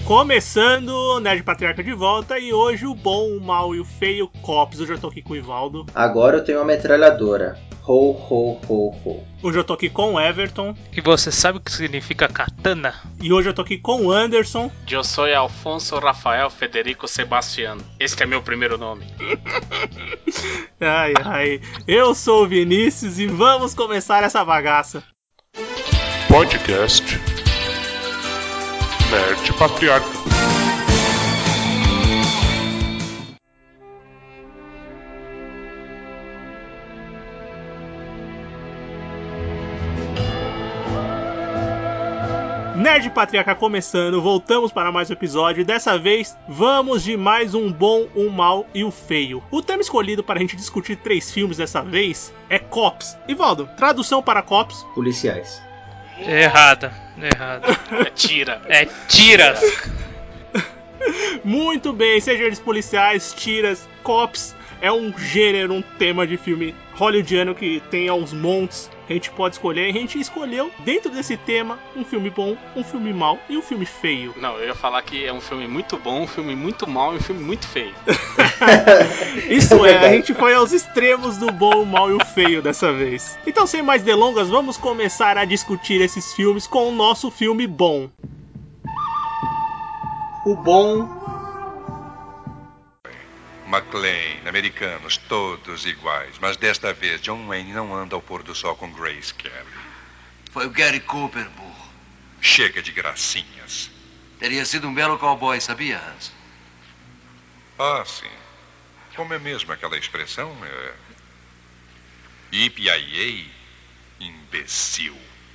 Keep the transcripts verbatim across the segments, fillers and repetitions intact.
Começando o Nerd Patriarca de volta e hoje o bom, o mal e o feio Cops. Hoje eu tô aqui com o Ivaldo. Agora eu tenho uma metralhadora. Ho, ho, ho, ho. Hoje eu tô aqui com o Everton. E você sabe o que significa katana? E hoje eu tô aqui com o Anderson. Eu sou Alfonso Rafael Federico Sebastiano. Este é meu primeiro nome. Ai, ai. Eu sou o Vinícius e vamos começar essa bagaça. Podcast Nerd Patriarca. Nerd Patriarca começando, voltamos para mais um episódio e dessa vez vamos de mais um bom, um mal e o feio. O tema escolhido para a gente discutir três filmes dessa vez é Cops. Ivaldo, tradução para Cops? Policiais. Errada, errada. É tira. É tiras. Muito bem, sejam eles policiais, tiras, Cops. É um gênero, um tema de filme hollywoodiano que tem aos montes. A gente pode escolher, a gente escolheu dentro desse tema um filme bom, um filme mau e um filme feio. Não, eu ia falar que é um filme muito bom, um filme muito mau e um filme muito feio. Isso é, a gente foi aos extremos do bom, o mau e o feio dessa vez. Então, sem mais delongas, vamos começar a discutir esses filmes com o nosso filme bom. O bom... McClane, americanos, todos iguais. Mas desta vez, John Wayne não anda ao pôr do sol com Grace Kelly. Foi o Gary Cooper, burro. Chega de gracinhas. Teria sido um belo cowboy, sabia, Hans? Ah, sim. Como é mesmo aquela expressão? É... Yippee-yi-yay, imbecil.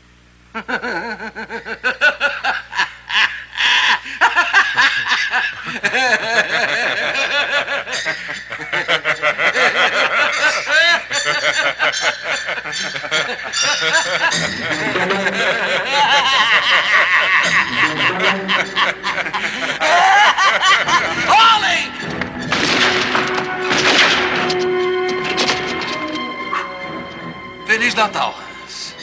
Feliz Natal, Hans.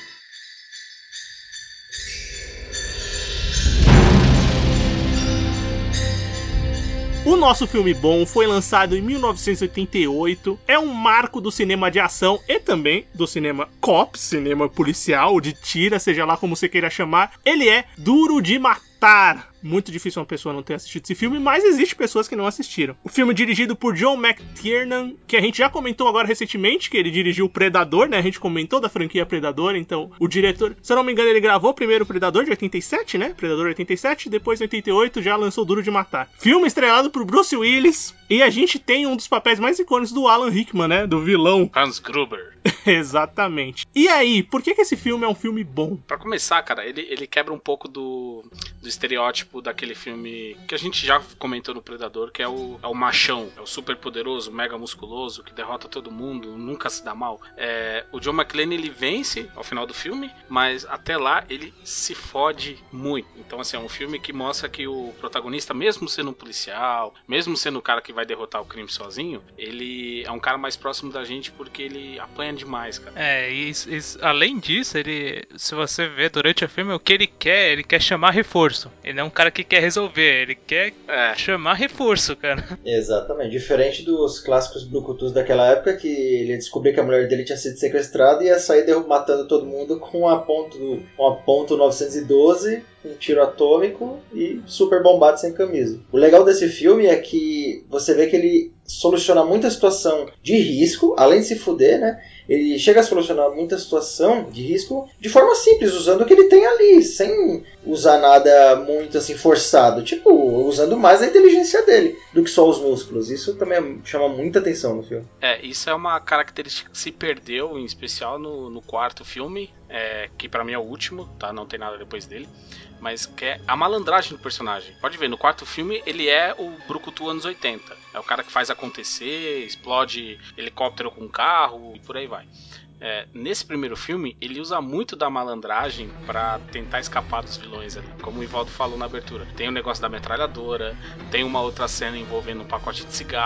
O nosso filme bom foi lançado em mil novecentos e oitenta e oito, é um marco do cinema de ação e também do cinema Cops, cinema policial, de tira, seja lá como você queira chamar. Ele é Duro de Matar. Muito difícil uma pessoa não ter assistido esse filme, mas existe pessoas que não assistiram. O filme é dirigido por John McTiernan, que a gente já comentou agora recentemente, que ele dirigiu o Predador, né? A gente comentou da franquia Predador, então o diretor, se eu não me engano, ele gravou primeiro o Predador de oitenta e sete, né? Predador oitenta e sete, depois em oitenta e oito já lançou Duro de Matar. Filme estrelado por Bruce Willis, e a gente tem um dos papéis mais icônicos do Alan Rickman, né? Do vilão. Hans Gruber. Exatamente. E aí, por que que esse filme é um filme bom? Pra começar, cara, ele, ele quebra um pouco do, do estereótipo daquele filme que a gente já comentou no Predador, que é o, é o machão, é o super poderoso, mega musculoso, que derrota todo mundo, nunca se dá mal. É, o John McClane, ele vence ao final do filme, mas até lá ele se fode muito. Então, assim, é um filme que mostra que o protagonista, mesmo sendo um policial, mesmo sendo o cara que vai derrotar o crime sozinho, ele é um cara mais próximo da gente porque ele apanha demais, cara. É, e, e além disso, ele, se você ver durante o filme, o que ele quer, ele quer chamar reforço. Ele não é um cara que quer resolver, ele quer é. chamar reforço, cara. Exatamente, diferente dos clássicos brucutus daquela época, que ele descobriu que a mulher dele tinha sido sequestrada e ia sair matando todo mundo com a ponto, com a ponto novecentos e doze, um tiro atômico e super bombado sem camisa. O legal desse filme é que você vê que ele soluciona muita situação de risco, além de se fuder, né? Ele chega a solucionar muita situação de risco de forma simples, usando o que ele tem ali, sem usar nada muito assim forçado, tipo, usando mais a inteligência dele do que só os músculos. Isso também chama muita atenção no filme. É, isso é uma característica que se perdeu, em especial no, no quarto filme, é, que pra mim é o último, tá? Não tem nada depois dele. Mas que é a malandragem do personagem. Pode ver, no quarto filme ele é o brucutu anos oitenta. É o cara que faz acontecer, explode helicóptero com carro e por aí vai. É, nesse primeiro filme, ele usa muito da malandragem pra tentar escapar dos vilões ali. Como o Ivaldo falou na abertura. Tem o negócio da metralhadora, tem uma outra cena envolvendo um pacote de cigarro.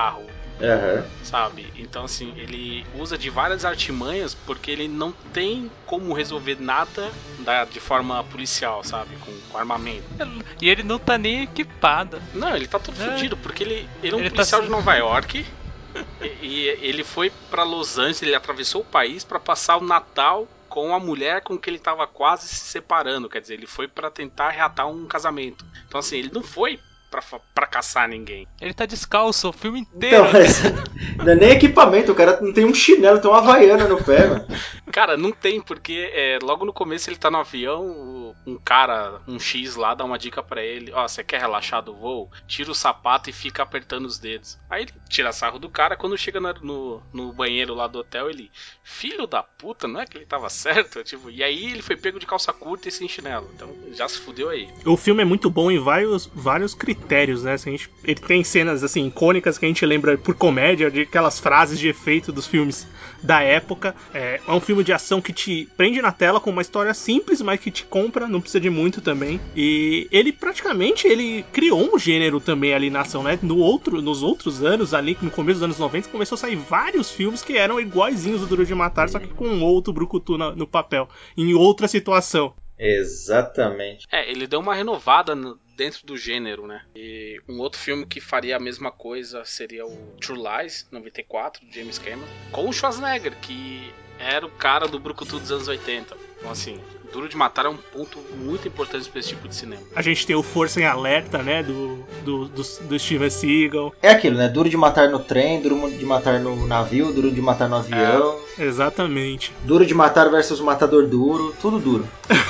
Uhum. Sabe? Então, assim, ele usa de várias artimanhas porque ele não tem como resolver nada da, de forma policial, sabe? Com, com armamento. E ele não tá nem equipado. Não, ele tá todo É. fodido, porque ele, ele é um Ele tá policial assim- de Nova York. E, e ele foi pra Los Angeles, ele atravessou o país pra passar o Natal com a mulher com que ele tava quase se separando. Quer dizer, ele foi pra tentar reatar um casamento. Então, assim, ele não foi pra, pra caçar ninguém. Ele tá descalço o filme inteiro. Então, mas não é nem equipamento, o cara não tem um chinelo, tem uma havaiana no pé, mano. Cara, não tem, porque é, logo no começo ele tá no avião, um cara, um X lá, dá uma dica pra ele: ó, você quer relaxar do voo? Tira o sapato e fica apertando os dedos. Aí ele tira sarro do cara, quando chega no, no, no banheiro lá do hotel, ele: filho da puta, não é que ele tava certo? Tipo, e aí ele foi pego de calça curta e sem chinelo. Então já se fudeu aí. O filme é muito bom em vários, vários critérios, né? Se a gente, ele tem cenas assim icônicas que a gente lembra por comédia, de aquelas frases de efeito dos filmes da época. É, é um filme de ação que te prende na tela com uma história simples, mas que te compra, não precisa de muito também. E ele praticamente ele criou um gênero também ali na ação, né? No outro, nos outros anos, ali no começo dos anos noventa, começou a sair vários filmes que eram iguaizinhos o Duro de Matar, só que com outro brucutu no, no papel, em outra situação. Exatamente. É, ele deu uma renovada no, dentro do gênero, né? E um outro filme que faria a mesma coisa seria o True Lies, noventa e quatro, de James Cameron, com o Schwarzenegger, que era o cara do brucutu dos anos oitenta. Então, assim, Duro de Matar é um ponto muito importante para esse tipo de cinema. A gente tem o Força em Alerta, né? Do, do, do, do Steven Seagal. É aquilo, né? Duro de matar no trem, duro de matar no navio, duro de matar no avião. É, exatamente. Duro de matar versus matador duro, tudo duro.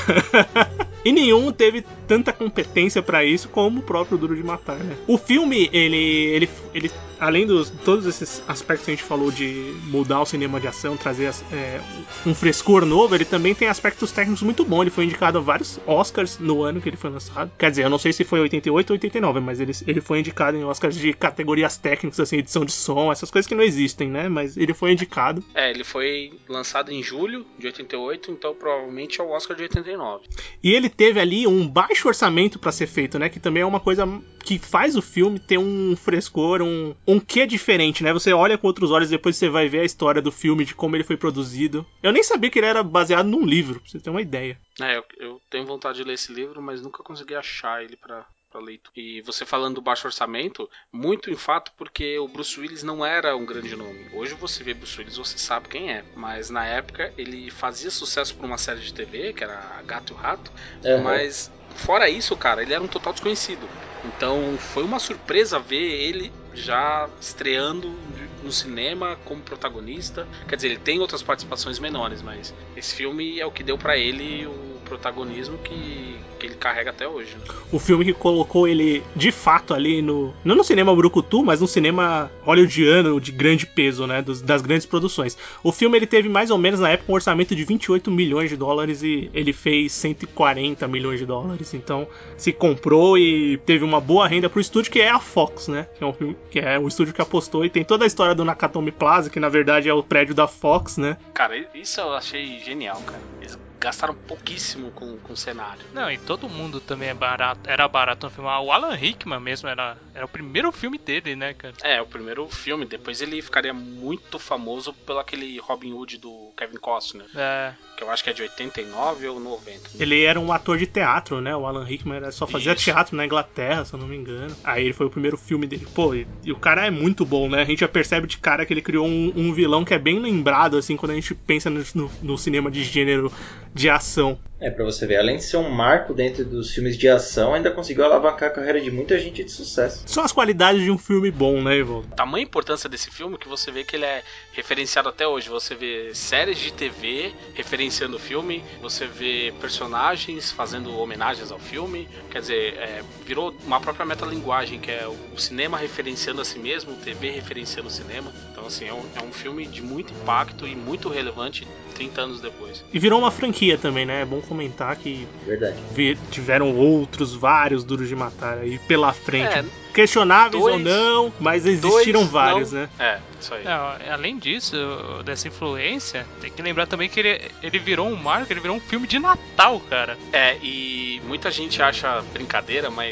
E nenhum teve tanta competência pra isso como o próprio Duro de Matar, né? O filme, ele, ele, ele além de todos esses aspectos que a gente falou de mudar o cinema de ação, trazer é, um frescor novo, ele também tem aspectos técnicos muito bons. Ele foi indicado a vários Oscars no ano que ele foi lançado. Quer dizer, eu não sei se foi oitenta e oito ou oitenta e nove, mas ele, ele foi indicado em Oscars de categorias técnicas, assim, edição de som, essas coisas que não existem, né? Mas ele foi indicado. É, ele foi lançado em julho de oitenta e oito, então provavelmente é o Oscar de oitenta e nove. E ele teve ali um baixo orçamento pra ser feito, né? Que também é uma coisa que faz o filme ter um frescor, um, um quê diferente, né? Você olha com outros olhos, depois você vai ver a história do filme, de como ele foi produzido. Eu nem sabia que ele era baseado num livro, pra você ter uma ideia. É, eu, eu tenho vontade de ler esse livro, mas nunca consegui achar ele pra... leitura. E você falando do baixo orçamento, muito em fato porque o Bruce Willis não era um grande nome. Hoje você vê Bruce Willis, você sabe quem é. Mas na época ele fazia sucesso por uma série de T V, que era Gato e o Rato. Uhum. Mas fora isso, cara, ele era um total desconhecido. Então foi uma surpresa ver ele já estreando no cinema como protagonista. Quer dizer, ele tem outras participações menores, mas esse filme é o que deu pra ele o protagonismo que, que ele carrega até hoje, né? O filme que colocou ele de fato ali no... não no cinema brucutu, mas no cinema hollywoodiano de grande peso, né? Dos, das grandes produções. O filme ele teve mais ou menos na época um orçamento de vinte e oito milhões de dólares e ele fez cento e quarenta milhões de dólares. Então se comprou e teve uma boa renda pro estúdio, que é a Fox, né? Que é um filme, que é o estúdio que apostou, e tem toda a história do Nakatomi Plaza, que na verdade é o prédio da Fox, né? Cara, isso eu achei genial, cara. Eles gastaram pouquíssimo com, com o cenário. Não, e todo mundo também é barato, era barato no filme. O Alan Rickman mesmo era, era o primeiro filme dele, né, cara? É, o primeiro filme. Depois ele ficaria muito famoso pelo aquele Robin Hood do Kevin Costner. É. Que eu acho que é de oitenta e nove ou noventa. Ele era um ator de teatro, né? O Alan Rickman era, só fazia Isso. teatro na Inglaterra, se eu não me engano. Aí ele foi o primeiro filme dele. Pô, e, e o cara é muito bom, né? A gente já percebe de cara que ele criou um, um vilão que é bem lembrado, assim, quando a gente pensa no, no, no cinema de gênero de ação. É, pra você ver, além de ser um marco dentro dos filmes de ação, ainda conseguiu alavancar a carreira de muita gente de sucesso. São as qualidades de um filme bom, né, Ivaldo? Tamanha importância desse filme que você vê que ele é referenciado até hoje. Você vê séries de T V referenciando o filme, você vê personagens fazendo homenagens ao filme. Quer dizer, é, virou uma própria metalinguagem, que é o cinema referenciando a si mesmo, o T V referenciando o cinema. Então, assim, é um, é um filme de muito impacto e muito relevante trinta anos depois. E virou uma franquia também, né? É bom comentar que Verdade. tiveram outros, vários Duros de Matar aí pela frente. É, questionáveis dois, ou não, mas existiram dois, vários, não. né? É, isso aí. Não, além disso, dessa influência, tem que lembrar também que ele, ele virou um marco, ele virou um filme de Natal, cara. É, e muita gente acha brincadeira, mas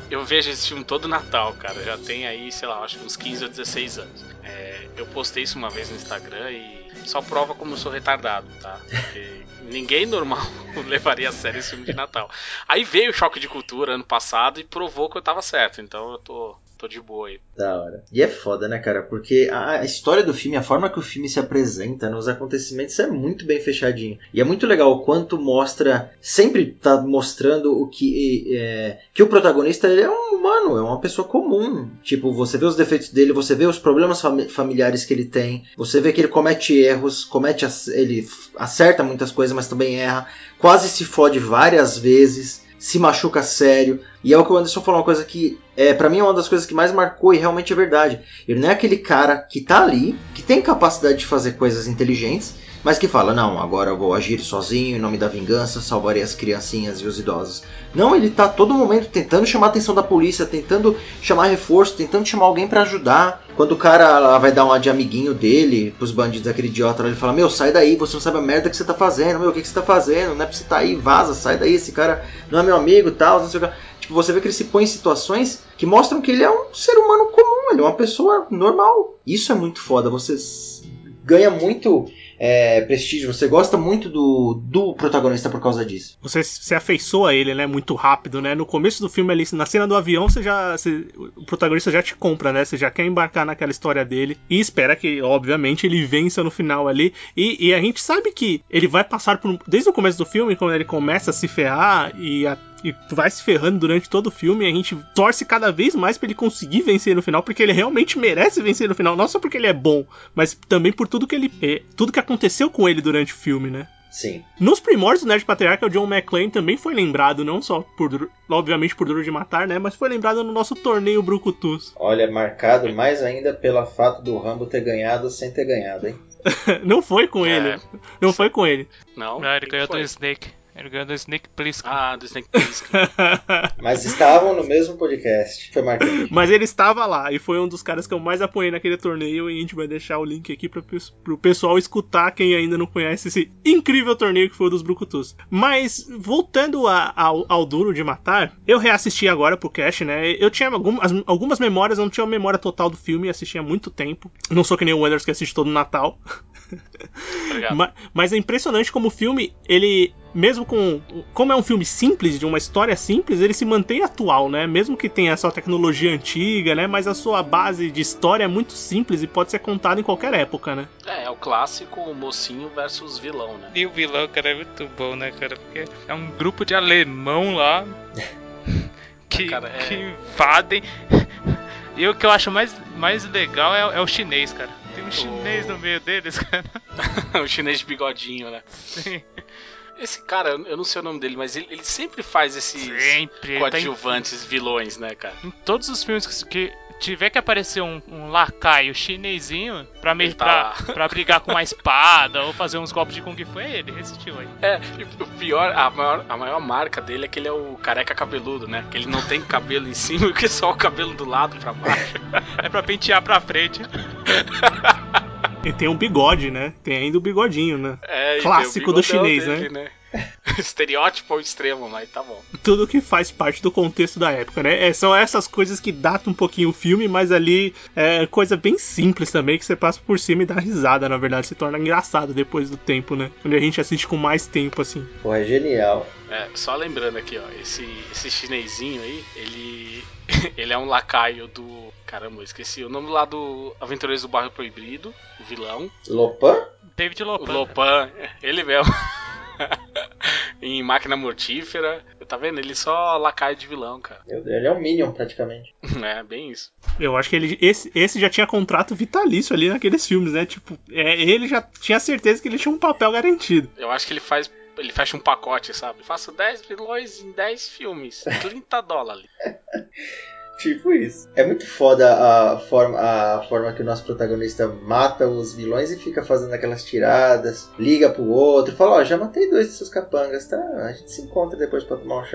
eu vejo esse filme todo Natal, cara. Já tem aí, sei lá, acho que uns quinze ou dezesseis anos. É, eu postei isso uma vez no Instagram e só prova como eu sou retardado, tá? Porque ninguém normal levaria a sério esse filme de Natal. Aí veio o Choque de Cultura ano passado e provou que eu tava certo. Então eu tô... Tô de boa aí. Da hora. E é foda, né, cara? Porque a história do filme, a forma que o filme se apresenta nos acontecimentos é muito bem fechadinho. E é muito legal o quanto mostra... Sempre tá mostrando o que... É, que o protagonista ele é um humano, é uma pessoa comum. Tipo, você vê os defeitos dele, você vê os problemas fami- familiares que ele tem. Você vê que ele comete erros, comete... Ele acerta muitas coisas, mas também erra. Quase se fode várias vezes. Se machuca sério. E é o que o Anderson falou, uma coisa que é, pra mim é uma das coisas que mais marcou e realmente é verdade. Ele não é aquele cara que tá ali, que tem capacidade de fazer coisas inteligentes, mas que fala, não, agora eu vou agir sozinho em nome da vingança, salvarei as criancinhas e os idosos. Não, ele tá todo momento tentando chamar a atenção da polícia, tentando chamar reforço, tentando chamar alguém pra ajudar. Quando o cara vai dar uma de amiguinho dele pros bandidos, aquele idiota, ele fala, meu, sai daí, você não sabe a merda que você tá fazendo, meu, o que, que você tá fazendo, não é pra você tá aí, vaza, sai daí, esse cara não é meu amigo e tal, não sei o que. Tipo, você vê que ele se põe em situações que mostram que ele é um ser humano comum, ele é uma pessoa normal. Isso é muito foda, você ganha muito... É, prestígio, você gosta muito do, do protagonista por causa disso. Você se afeiçoa a ele, né? Muito rápido, né? No começo do filme ali, na cena do avião, você já. Você, o protagonista já te compra, né? Você já quer embarcar naquela história dele. E espera que, obviamente, ele vença no final ali. E, e a gente sabe que ele vai passar por. Desde o começo do filme, quando ele começa a se ferrar e a E vai se ferrando durante todo o filme. E a gente torce cada vez mais pra ele conseguir vencer no final, porque ele realmente merece vencer no final. Não só porque ele é bom, mas também por tudo que ele é, tudo que aconteceu com ele durante o filme, né? Sim. Nos primórdios do Nerd Patriarca, o John McClane também foi lembrado, não só por, obviamente, por Duro de Matar, né? Mas foi lembrado no nosso torneio Brucutus. Olha, marcado mais ainda pelo fato do Rambo ter ganhado sem ter ganhado, hein? Não foi com É. ele. Não foi com ele. Não, Não, ele quem ganhou do foi? Snake. Ele ganhou do Snake Plissken. Ah, do Snake Plissken. Mas estavam no mesmo podcast. Foi marcante. Mas ele estava lá e foi um dos caras que eu mais apoiei naquele torneio. E a gente vai deixar o link aqui para o pessoal escutar, quem ainda não conhece esse incrível torneio que foi o dos Brucutus. Mas voltando a, ao, ao Duro de Matar, eu reassisti agora pro cast, né? Eu tinha algumas, algumas memórias, eu não tinha uma memória total do filme, assisti há muito tempo. Não sou que nem o Wenders que assiste todo Natal. mas, mas é impressionante como o filme, ele... Mesmo com... Como é um filme simples, de uma história simples, ele se mantém atual, né? Mesmo que tenha só tecnologia antiga, né? Mas a sua base de história é muito simples e pode ser contada em qualquer época, né? É, é o clássico mocinho versus vilão, né? E o vilão, cara, é muito bom, né, cara? Porque é um grupo de alemão lá que, Cara, é- que invadem. E o que eu acho mais, mais legal é, é o chinês, cara. Tem um chinês no meio deles, cara. O chinês de bigodinho, né? Sim. Esse cara, eu não sei o nome dele, mas ele, ele sempre faz esses Sempre. Ele tá em, coadjuvantes vilões, né, cara? em todos os filmes que, que tiver que aparecer um, um lacaio chinesinho pra, me, Ele tá pra, lá. pra brigar com uma espada ou fazer uns golpes de Kung Fu, é ele, resistiu aí. É, e o pior, a maior, a maior marca dele é que ele é o careca cabeludo, né? Que ele não tem cabelo em cima, que é só o cabelo do lado pra baixo. É pra pentear pra frente. E tem um bigode, né? Tem ainda o bigodinho, né? É, e Clássico tem o do bigodão chinês, dele, né? Estereótipo ao extremo, mas tá bom. Tudo que faz parte do contexto da época, né? É, são essas coisas que datam um pouquinho o filme, mas ali é coisa bem simples também, que você passa por cima e dá risada, na verdade. Se torna engraçado depois do tempo, né? Quando a gente assiste com mais tempo, assim. Pô, é genial. É, só lembrando aqui, ó, esse, esse chinesinho aí, ele, ele é um lacaio do... Caramba, eu esqueci o nome lá do Aventureiros do Bairro Proibido, o vilão. Lopan? David O Lopan. Lopan, ele mesmo. Em Máquina Mortífera. Tá vendo? Ele só lacaio de vilão, cara. Meu Deus, ele é um Minion praticamente. É, bem isso. Eu acho que ele, esse, esse já tinha contrato vitalício ali naqueles filmes, né? Tipo, é, ele já tinha certeza que ele tinha um papel garantido. Eu acho que ele faz... Ele fecha um pacote, sabe? Faço dez vilões em dez filmes. trinta dólares. Tipo isso. É muito foda a forma, a forma que o nosso protagonista mata os vilões e fica fazendo aquelas tiradas, liga pro outro, fala, ó, oh, já matei dois dos seus capangas, tá? A gente se encontra depois pra tomar um chá.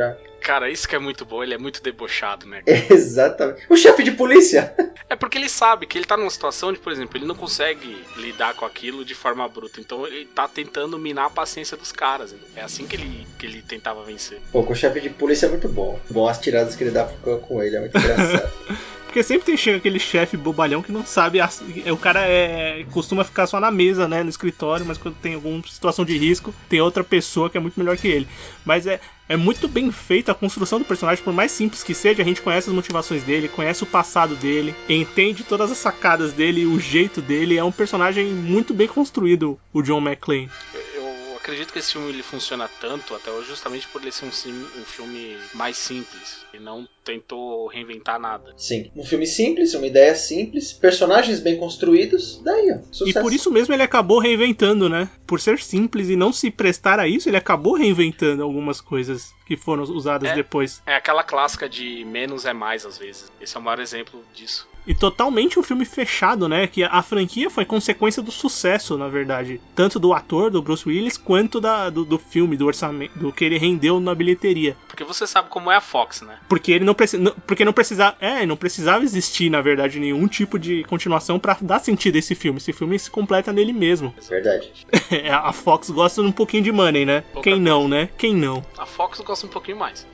Cara, isso que é muito bom, ele é muito debochado, né? Exatamente. O chefe de polícia. É porque ele sabe que ele tá numa situação onde, por exemplo, ele não consegue lidar com aquilo de forma bruta. Então ele tá tentando minar a paciência dos caras. É assim que ele, que ele tentava vencer. Pô, com o chefe de polícia é muito bom. Bom as tiradas que ele dá com ele, é muito engraçado. Porque sempre tem chega aquele chefe bobalhão que não sabe. O cara é, costuma ficar só na mesa, né? No escritório, mas quando tem alguma situação de risco, tem outra pessoa que é muito melhor que ele. Mas é, é muito bem feita a construção do personagem, por mais simples que seja, a gente conhece as motivações dele, conhece o passado dele, entende todas as sacadas dele, o jeito dele. É um personagem muito bem construído, o John McClane. Eu acredito que esse filme ele funciona tanto até hoje justamente por ele ser um, um filme mais simples. Ele não tentou reinventar nada. Sim, um filme simples, uma ideia simples, personagens bem construídos, daí ó, sucesso. E por isso mesmo ele acabou reinventando, né? Por ser simples e não se prestar a isso, ele acabou reinventando algumas coisas que foram usadas é, depois. É aquela clássica de menos é mais às vezes. Esse é o maior exemplo disso. E totalmente um filme fechado, né? Que a franquia foi consequência do sucesso, na verdade. Tanto do ator, do Bruce Willis, quanto da, do, do filme, do orçamento, do que ele rendeu na bilheteria. Porque você sabe como é a Fox, né? Porque ele não, preci- não, porque não precisava. É, não precisava existir, na verdade, nenhum tipo de continuação pra dar sentido a esse filme. Esse filme se completa nele mesmo. Verdade. A Fox gosta de um pouquinho de money, né? Pouca Quem não, coisa. né? Quem não? A Fox gosta um pouquinho mais.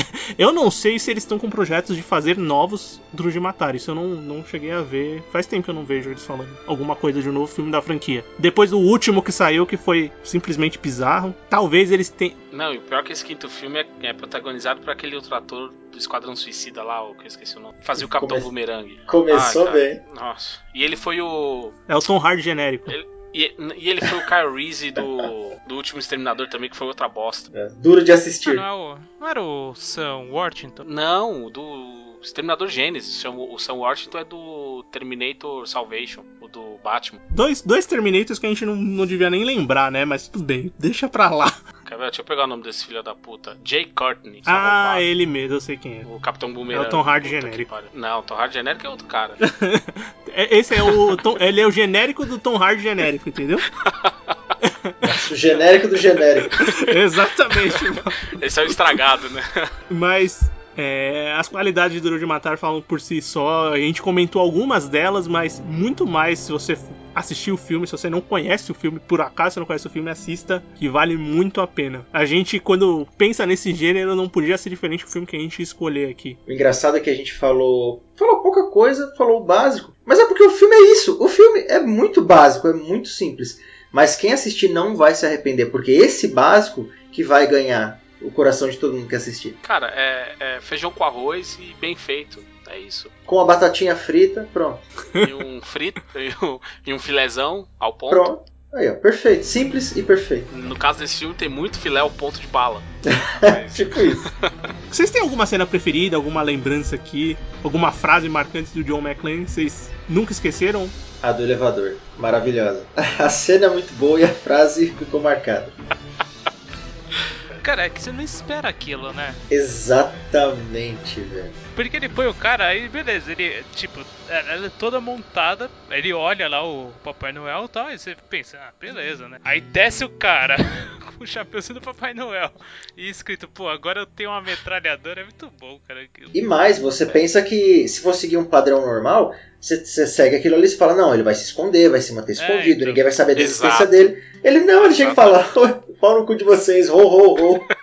Eu não sei se eles estão com projetos de fazer novos Duro de Matar. Isso eu não, não cheguei a ver. Faz tempo que eu não vejo eles falando alguma coisa de um novo filme da franquia. Depois do último que saiu, que foi simplesmente bizarro. Talvez eles tenham... Não, e o pior é que esse quinto filme é, é protagonizado por aquele outro ator do Esquadrão Suicida lá, o que eu esqueci o nome. Fazia o Capitão Come... Boomerang. Começou Ai, bem. Nossa. E ele foi o... É o Tom Hardy genérico. Ele... E, e ele foi o Kyle Reese do, do Último Exterminador também, que foi outra bosta. É, duro de assistir. Ah, não, é o, não era o Sam Worthington? Não, do Exterminador Gênesis. O Sam Worthington é do Terminator Salvation, o do Batman. Dois, dois Terminators que a gente não, não devia nem lembrar, né? Mas tudo bem, deixa pra lá. Quer ver? Deixa eu pegar o nome desse filho da puta. Jay Courtney. Ah, roubado. ele mesmo, eu sei quem é. O Capitão Boomerang. É o Tom Hardy Puta genérico. Não, o Tom Hardy genérico é outro cara. Esse é o Tom, ele é o genérico do Tom Hardy genérico, entendeu? O genérico do genérico. Exatamente. Esse é o estragado, né? Mas é, as qualidades de Duro de Matar falam por si só. A gente comentou algumas delas, mas muito mais se você assistir o filme. Se você não conhece o filme, por acaso você não conhece o filme, assista, que vale muito a pena. A gente, quando pensa nesse gênero, não podia ser diferente do filme que a gente ia escolher aqui. O engraçado é que a gente falou falou pouca coisa, falou o básico, mas é porque o filme é isso. O filme é muito básico, é muito simples. Mas quem assistir não vai se arrepender, porque esse básico que vai ganhar o coração de todo mundo que assistir. Cara, é, é feijão com arroz e bem feito. É isso. Com a batatinha frita, pronto. E um frito e um, e um filézão ao ponto. Pronto. Aí, ó, perfeito. Simples e perfeito. No caso desse filme tem muito filé ao ponto de bala. Mas... tipo isso. Vocês têm alguma cena preferida, alguma lembrança aqui, alguma frase marcante do John McClane? Vocês nunca esqueceram? A do elevador. Maravilhosa. A cena é muito boa e a frase ficou marcada. Cara, é que você não espera aquilo, né? Exatamente, velho. Porque ele põe o cara, aí beleza, ele, tipo, ela é toda montada, ele olha lá o Papai Noel e tal, e você pensa, ah, beleza, né? Aí desce o cara com o chapéuzinho do Papai Noel e escrito, pô, agora eu tenho uma metralhadora, é muito bom, cara. E mais, você pensa que se for seguir um padrão normal, você, você segue aquilo ali e fala, não, ele vai se esconder, vai se manter escondido, é, então, ninguém vai saber da existência dele. Ele não, ele chega e fala, pau no cu de vocês, ho, ho, ho.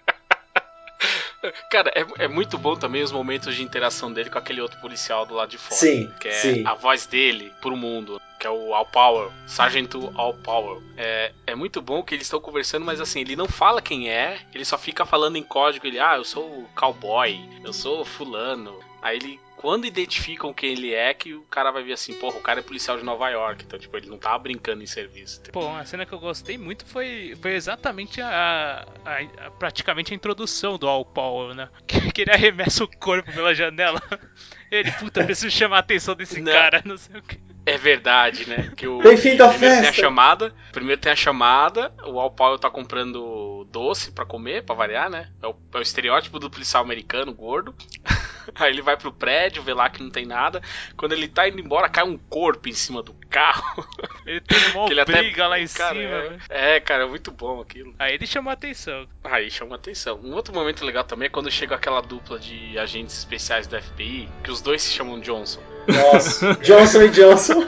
Cara, é, é muito bom também os momentos de interação dele com aquele outro policial do lado de fora. Sim, que é sim. A voz dele pro mundo, que é o All Power, Sargento All Power. É, é muito bom que eles estão conversando, mas assim, ele não fala quem é, ele só fica falando em código, ele, ah, eu sou o cowboy, eu sou fulano. Aí ele, quando identificam quem ele é, que o cara vai ver assim, porra, o cara é policial de Nova York, então tipo, ele não tava brincando em serviço. Pô, uma cena que eu gostei muito foi, foi exatamente a, a, a praticamente a introdução do All Power, né? Que, que ele arremessa o corpo pela janela. Ele, puta, preciso chamar a atenção desse não. cara, não sei o que. É verdade, né? Que o Bem-vindo à primeiro festa. tem a chamada, primeiro tem a chamada, o All Power tá comprando doce pra comer, pra variar, né? É o, é o estereótipo do policial americano, gordo. Aí ele vai pro prédio, vê lá que não tem nada. Quando ele tá indo embora, cai um corpo em cima do carro. Ele tem uma Que ele briga até- lá em cara, cima, é, velho. é, cara, é muito bom aquilo. Aí ele chamou a atenção. Aí chama atenção. Um outro momento legal também é quando chega aquela dupla de agentes especiais do F B I, que os dois se chamam Johnson. Nossa, Johnson e Johnson.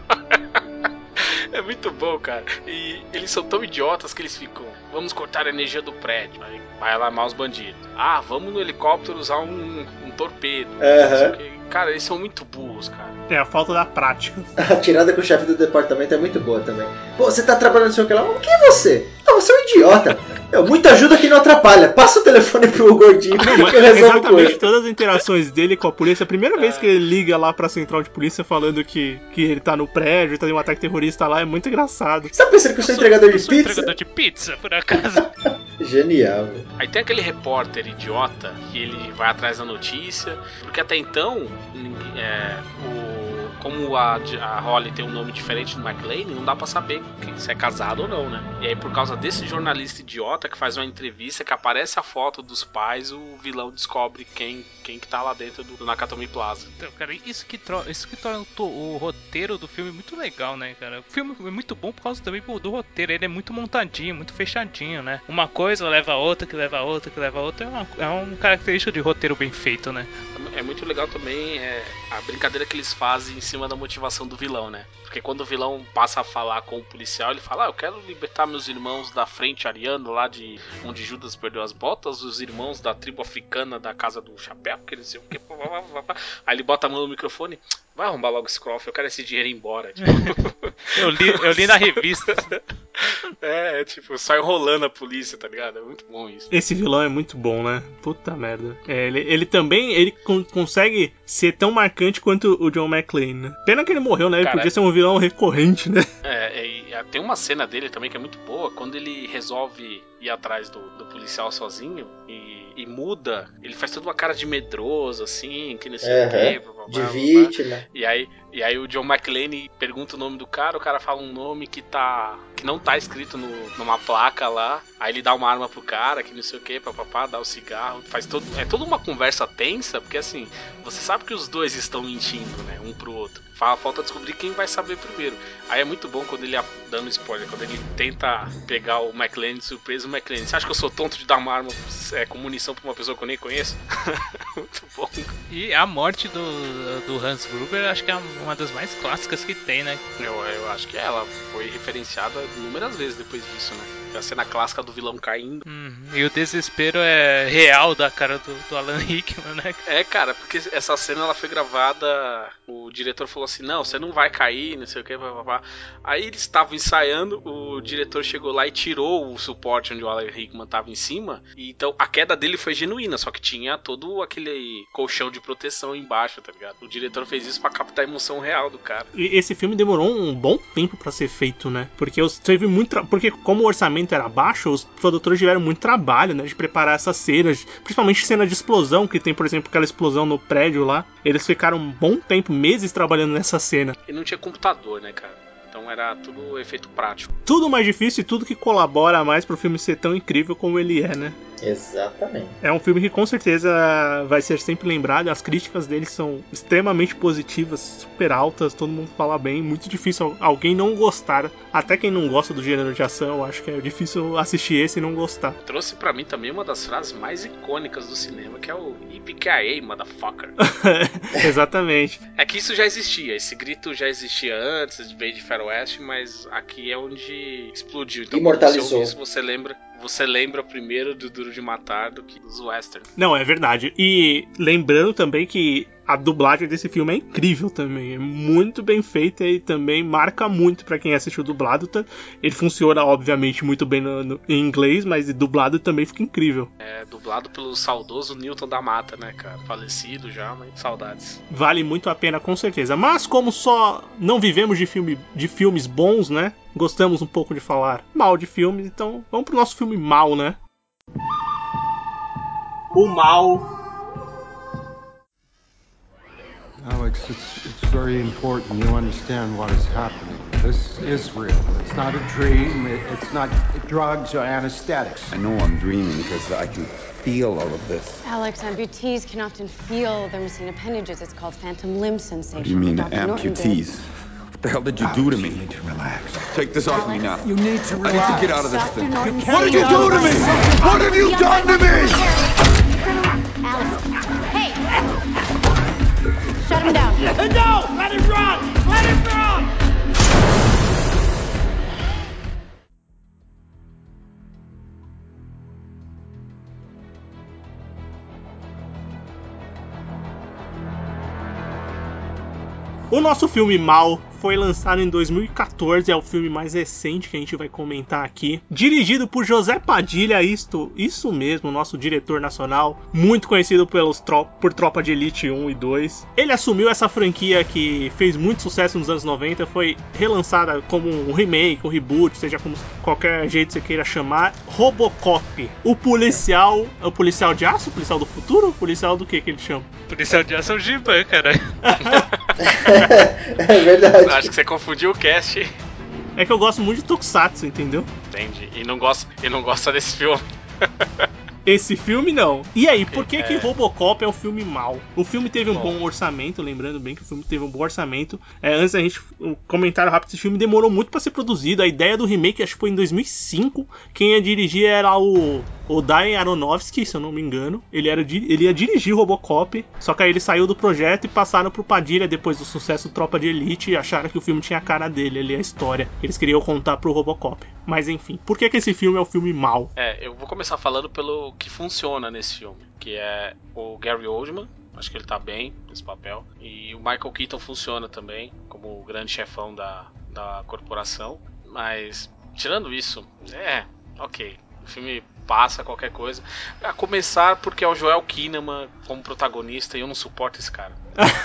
É muito bom, cara. E eles são tão idiotas que eles ficam: vamos cortar a energia do prédio. Aí vai alarmar os bandidos. Ah, vamos no helicóptero usar um, um torpedo. Aham. Uhum. Cara, eles são muito burros, cara. É a falta da prática. A tirada com o chefe do departamento é muito boa também. Pô, você tá trabalhando no seu que lá? Quem é você? Ah, você é um idiota. Eu, muita ajuda que não atrapalha. Passa o telefone pro gordinho Não, mas que eu resolvo com exatamente ele. todas as interações dele com a polícia, a primeira vez que ele liga lá pra central de polícia falando que, que ele tá no prédio, tá em um ataque terrorista lá, é muito engraçado. Você tá pensando que eu sou entregador de Eu sou pizza? entregador de pizza, por acaso. Genial, velho. Aí tem aquele repórter idiota que ele vai atrás da notícia, porque até então, ninguém- é, o, como a, a Holly tem um nome diferente do McLean, não dá pra saber que- se é casado ou não, né? E aí por causa desse jornalista idiota que faz uma entrevista, que aparece a foto dos pais, o vilão descobre quem, quem que tá lá dentro do, do Nakatomi Plaza. Então, cara, isso que, tro- isso que torna o, to- o roteiro do filme muito legal, né, cara? O filme é muito bom por causa também do, do roteiro. Ele é muito montadinho, muito fechadinho, né? Uma coisa leva a outra, que leva a outra, que leva a outra. É uma, é uma característica de roteiro bem feito, né? É muito legal também é, a brincadeira que eles fazem em cima da motivação do vilão, né? Porque quando o vilão passa a falar com o policial, ele fala: ah, eu quero libertar meus irmãos da frente ariana, lá de onde Judas perdeu as botas, os irmãos da tribo africana da casa do chapéu, que eles sei o que. Aí ele bota a mão no microfone: vai arrombar logo esse Croft, eu quero esse dinheiro ir embora. Tipo. Eu li, eu li na revista. É, tipo, sai rolando a polícia, tá ligado? É muito bom isso. Esse vilão é muito bom, né? Puta merda. É, ele, ele também ele con- consegue ser tão marcante quanto o John McClane, né? Pena que ele morreu, né? Ele Cara, podia ser um vilão recorrente, né? É, e e tem uma cena dele também que é muito boa, quando ele resolve ir atrás do, do policial sozinho e, e muda, ele faz toda uma cara de medroso, assim, que não sei o quê, blá, blá, De blá, vítima. blá. E aí, e aí o John McClane pergunta o nome do cara, o cara fala um nome que tá que não tá escrito no, numa placa lá, aí ele dá uma arma pro cara, que não sei o que, papapá, dá o cigarro, faz todo, é toda uma conversa tensa, porque assim, você sabe que os dois estão mentindo, né, um pro outro. Falta descobrir quem vai saber primeiro. Aí é muito bom quando ele, dando spoiler, quando ele tenta pegar o McClane de surpresa, o McClane: você acha que eu sou tonto de dar uma arma é, com munição pra uma pessoa que eu nem conheço? Muito bom. E a morte do, do Hans Gruber, acho que é uma das mais clássicas que tem, né? Eu, eu acho que ela foi referenciada inúmeras vezes depois disso, né? A cena clássica do vilão caindo. Uhum. E o desespero é real da cara do, do Alan Rickman, né? É, cara, porque essa cena ela foi gravada. O diretor falou assim: não, você não vai cair, não sei o que, papapá. Aí eles estavam ensaiando, o diretor chegou lá e tirou o suporte onde o Alan Rickman tava em cima. E então a queda dele foi genuína, só que tinha todo aquele colchão de proteção embaixo, tá ligado? O diretor fez isso pra captar a emoção real do cara. E esse filme demorou um bom tempo pra ser feito, né? Porque os, teve muito tra... porque como o orçamento era baixo, os produtores tiveram muito trabalho, né, de preparar essas cenas, principalmente cena de explosão, que tem, por exemplo, aquela explosão no prédio lá. Eles ficaram um bom tempo, meses trabalhando nessa cena. E não tinha computador, né, cara? Então era tudo efeito prático. Tudo mais difícil e tudo que colabora mais pro filme ser tão incrível como ele é, né? Exatamente. É um filme que com certeza vai ser sempre lembrado. As críticas dele são extremamente positivas, super altas, todo mundo fala bem. Muito difícil alguém não gostar. Até quem não gosta do gênero de ação, eu acho que é difícil assistir esse e não gostar. Trouxe pra mim também uma das frases mais icônicas do cinema, que é o Yippee-ki-yay, motherfucker. Exatamente. É que isso já existia, esse grito já existia antes de Bem de Faroeste, mas aqui é onde explodiu. Então, Imortalizou. quando você ouve isso, você lembra, você lembra primeiro do Duro de Matar do que dos western. Não, é verdade. E lembrando também que a dublagem desse filme é incrível também. É muito bem feita e também marca muito pra quem assistiu dublado. Ele funciona, obviamente, muito bem no, no, em inglês, mas dublado também fica incrível. É dublado pelo saudoso Newton da Mata, né, cara? Falecido já, mas saudades. Vale muito a pena, com certeza. Mas como só não vivemos de, filme, de filmes bons, né? Gostamos um pouco de falar mal de filmes, então vamos pro nosso filme mal, né? O Mal. Alex, it's, it's very important you understand what is happening. This is real. It's not a dream. It, it's not drugs or anesthetics. I know I'm dreaming because I can feel all of this. Alex, amputees can often feel their missing appendages. It's called phantom limb sensation. What do you mean, Doctor Norton did. amputees? What the hell did you Alex, do to me? You need to relax. Take this off me now. You need to relax. I need to get out of this Doctor thing. Norton What did you saved do our to me? lives. What have you done to me? Alex, hey! Shut him down. No! Let him run! Let him run! O nosso filme Mal foi lançado em dois mil e quatorze, é o filme mais recente que a gente vai comentar aqui. Dirigido por José Padilha, isto, isso mesmo, nosso diretor nacional, muito conhecido pelos tro- por Tropa de Elite um e dois. Ele assumiu essa franquia que fez muito sucesso nos anos noventa, foi relançada como um remake, um reboot, seja como qualquer jeito você queira chamar. Robocop, o policial, o policial de aço, o policial do futuro, o policial do que que ele chama? Policial de ação Giban, cara. É verdade. Acho que você confundiu o cast. É que eu gosto muito de Tokusatsu, entendeu? Entendi. E não gosta, e não gosta desse filme. Esse filme não. E aí, por que é. que Robocop é um filme mau? O filme teve um bom, Bom. orçamento, lembrando bem que o filme teve um bom orçamento. É, antes a gente, um comentário rápido, esse filme demorou muito pra ser produzido. A ideia do remake, acho que foi em dois mil e cinco. Quem ia dirigir era o, o Darren Aronofsky, se eu não me engano. Ele, era, ele ia dirigir Robocop, só que aí ele saiu do projeto e passaram pro Padilha depois do sucesso do Tropa de Elite e acharam que o filme tinha a cara dele, ali a história. Eles queriam contar pro Robocop. Mas enfim, por que que esse filme é um filme mau? É, eu vou começar falando pelo que funciona nesse filme, que é o Gary Oldman, acho que ele tá bem nesse papel, e o Michael Keaton funciona também como o grande chefão da, da corporação, mas tirando isso, é, ok, o filme passa qualquer coisa, a começar porque é o Joel Kinnaman como protagonista e eu não suporto esse cara.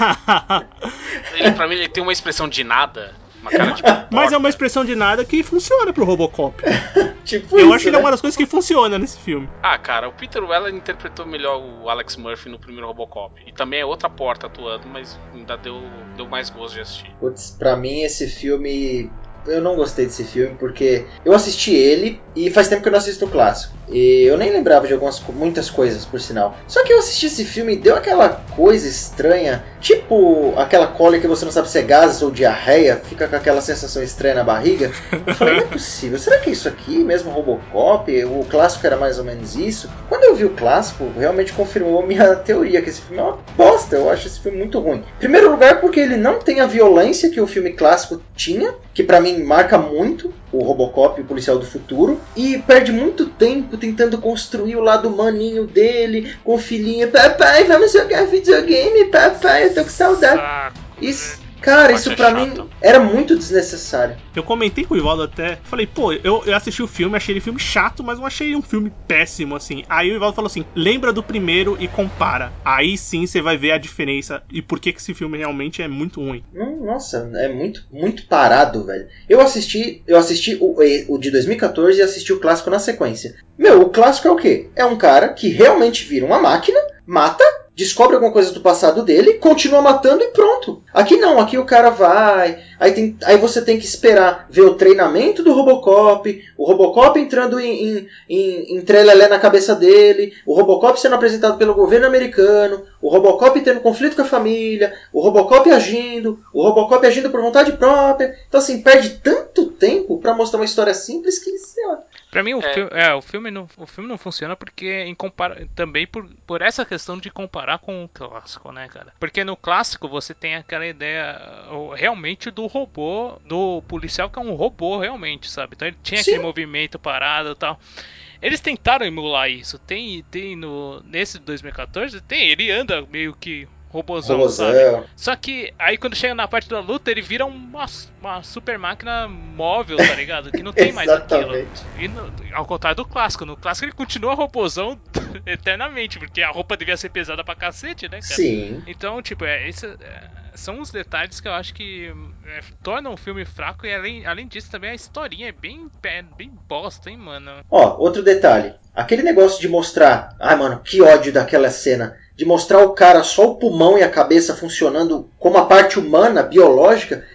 Ele, pra mim, ele tem uma expressão de nada, uma cara de porta. Mas é uma expressão de nada que funciona pro Robocop. Tipo Eu isso, acho que né? é uma das coisas que funciona nesse filme. Ah, cara, o Peter Weller interpretou melhor o Alex Murphy no primeiro Robocop. E também é outra porta atuando, mas ainda deu, deu mais gosto de assistir. Putz, pra mim esse filme... Eu não gostei desse filme porque eu assisti ele e faz tempo que eu não assisto o clássico. E eu nem lembrava de algumas muitas coisas, por sinal. Só que eu assisti esse filme e deu aquela coisa estranha, tipo aquela cólica que você não sabe se é gases ou diarreia, fica com aquela sensação estranha na barriga. Eu falei, não é possível, será que é isso aqui mesmo, Robocop? O clássico era mais ou menos isso? Quando eu vi o clássico, realmente confirmou a minha teoria, que esse filme é uma bosta, eu acho esse filme muito ruim. Em primeiro lugar porque ele não tem a violência que o filme clássico tinha, que pra mim marca muito o Robocop, o policial do futuro, e perde muito tempo tentando construir o lado maninho dele, com o filhinho, papai, vamos jogar videogame, papai, eu tô com saudade. Saco, Isso, cara, isso pra mim era muito desnecessário. Eu comentei com o Ivaldo até, falei, pô, eu, eu assisti o filme, achei ele filme chato, mas não achei ele um filme péssimo, assim. Aí o Ivaldo falou assim, lembra do primeiro e compara. Aí sim você vai ver a diferença e por que que esse filme realmente é muito ruim. Nossa, é muito, muito parado, velho. Eu assisti, eu assisti o, o de dois mil e quatorze e assisti o clássico na sequência. Meu, o clássico é o quê? É um cara que realmente vira uma máquina, mata, descobre alguma coisa do passado dele, continua matando e pronto. Aqui não, aqui o cara vai, aí, tem, aí você tem que esperar ver o treinamento do Robocop, o Robocop entrando em, em, em, em trelelé na cabeça dele, o Robocop sendo apresentado pelo governo americano, o Robocop tendo conflito com a família, o Robocop agindo, o Robocop agindo por vontade própria. Então assim, perde tanto tempo pra mostrar uma história simples que, sei lá. Pra mim, o, É. Filme, é, o, filme não, o filme não funciona porque em compara, também por, por essa questão de comparar com o clássico, né, cara? Porque no clássico você tem aquela ideia o, realmente do robô, do policial que é um robô realmente, sabe? Então ele tinha Sim. aquele movimento parado e tal. Eles tentaram emular isso. Tem, tem no nesse de dois mil e quatorze, tem, ele anda meio que robozão, Robozão. sabe? Só que aí quando chega na parte da luta, ele vira uma, uma super máquina móvel, tá ligado? Que não tem mais aquilo. E no, ao contrário do clássico, no clássico ele continua robozão eternamente, porque a roupa devia ser pesada pra cacete, né, cara? Sim. Então, tipo, é, esse, é, são os detalhes que eu acho que é, tornam o filme fraco e além, além disso também a historinha é bem, é, bem bosta, hein, mano? Ó, outro detalhe. Aquele negócio de mostrar... Ai, mano, que ódio daquela cena. De mostrar o cara só o pulmão e a cabeça funcionando como a parte humana, biológica.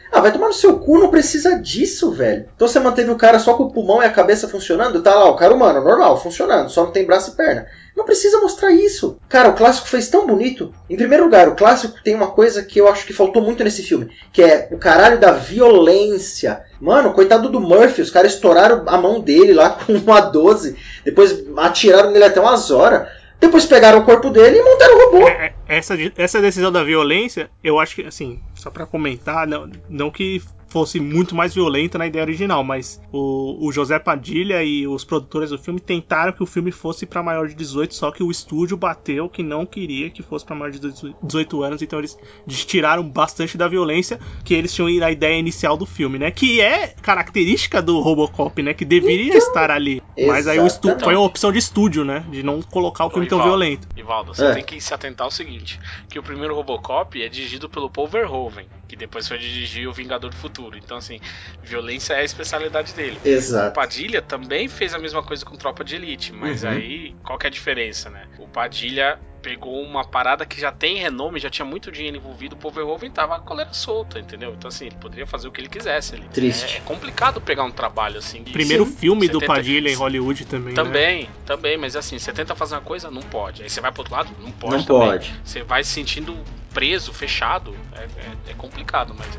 Ah, vai tomar no seu cu, não precisa disso, velho. Então você manteve o cara só com o pulmão e a cabeça funcionando? Tá lá, o cara humano, normal, funcionando, só não tem braço e perna. Não precisa mostrar isso. Cara, o clássico fez tão bonito. Em primeiro lugar, o clássico tem uma coisa que eu acho que faltou muito nesse filme, que é o caralho da violência. Mano, coitado do Murphy, os caras estouraram a mão dele lá com uma doze, depois atiraram nele até umas horas. Depois pegaram o corpo dele e montaram o robô. É, essa, essa decisão da violência, eu acho que, assim, só pra comentar, não, não que fosse muito mais violenta na ideia original, mas o, o José Padilha e os produtores do filme tentaram que o filme fosse pra maior de dezoito, só que o estúdio bateu que não queria que fosse pra maior de dezoito anos, então eles tiraram bastante da violência que eles tinham na ideia inicial do filme, né? Que é característica do Robocop, né? Que deveria então, estar ali. Mas aí o estúdio foi uma opção de estúdio, né? De não colocar o filme então, tão Ivaldo, violento. Ivaldo, você é. tem que se atentar ao seguinte, que o primeiro Robocop é dirigido pelo Paul Verhoeven, que depois foi dirigir o Vingador do Futuro. Então, assim, violência é a especialidade dele. Exato. O Padilha também fez a mesma coisa com Tropa de Elite, mas uhum. aí, qual que é a diferença, né? O Padilha pegou uma parada que já tem renome, já tinha muito dinheiro envolvido, o Paul Verhoeven tava a coleira solta, entendeu? Então, assim, ele poderia fazer o que ele quisesse ali. Triste. É, é complicado pegar um trabalho assim. Primeiro sim, filme do tenta... Padilha em Hollywood também, Também, né? também, mas assim, você tenta fazer uma coisa, não pode. Aí você vai pro outro lado, não pode não também. Pode. Você vai se sentindo preso, fechado, é, é, é complicado, mas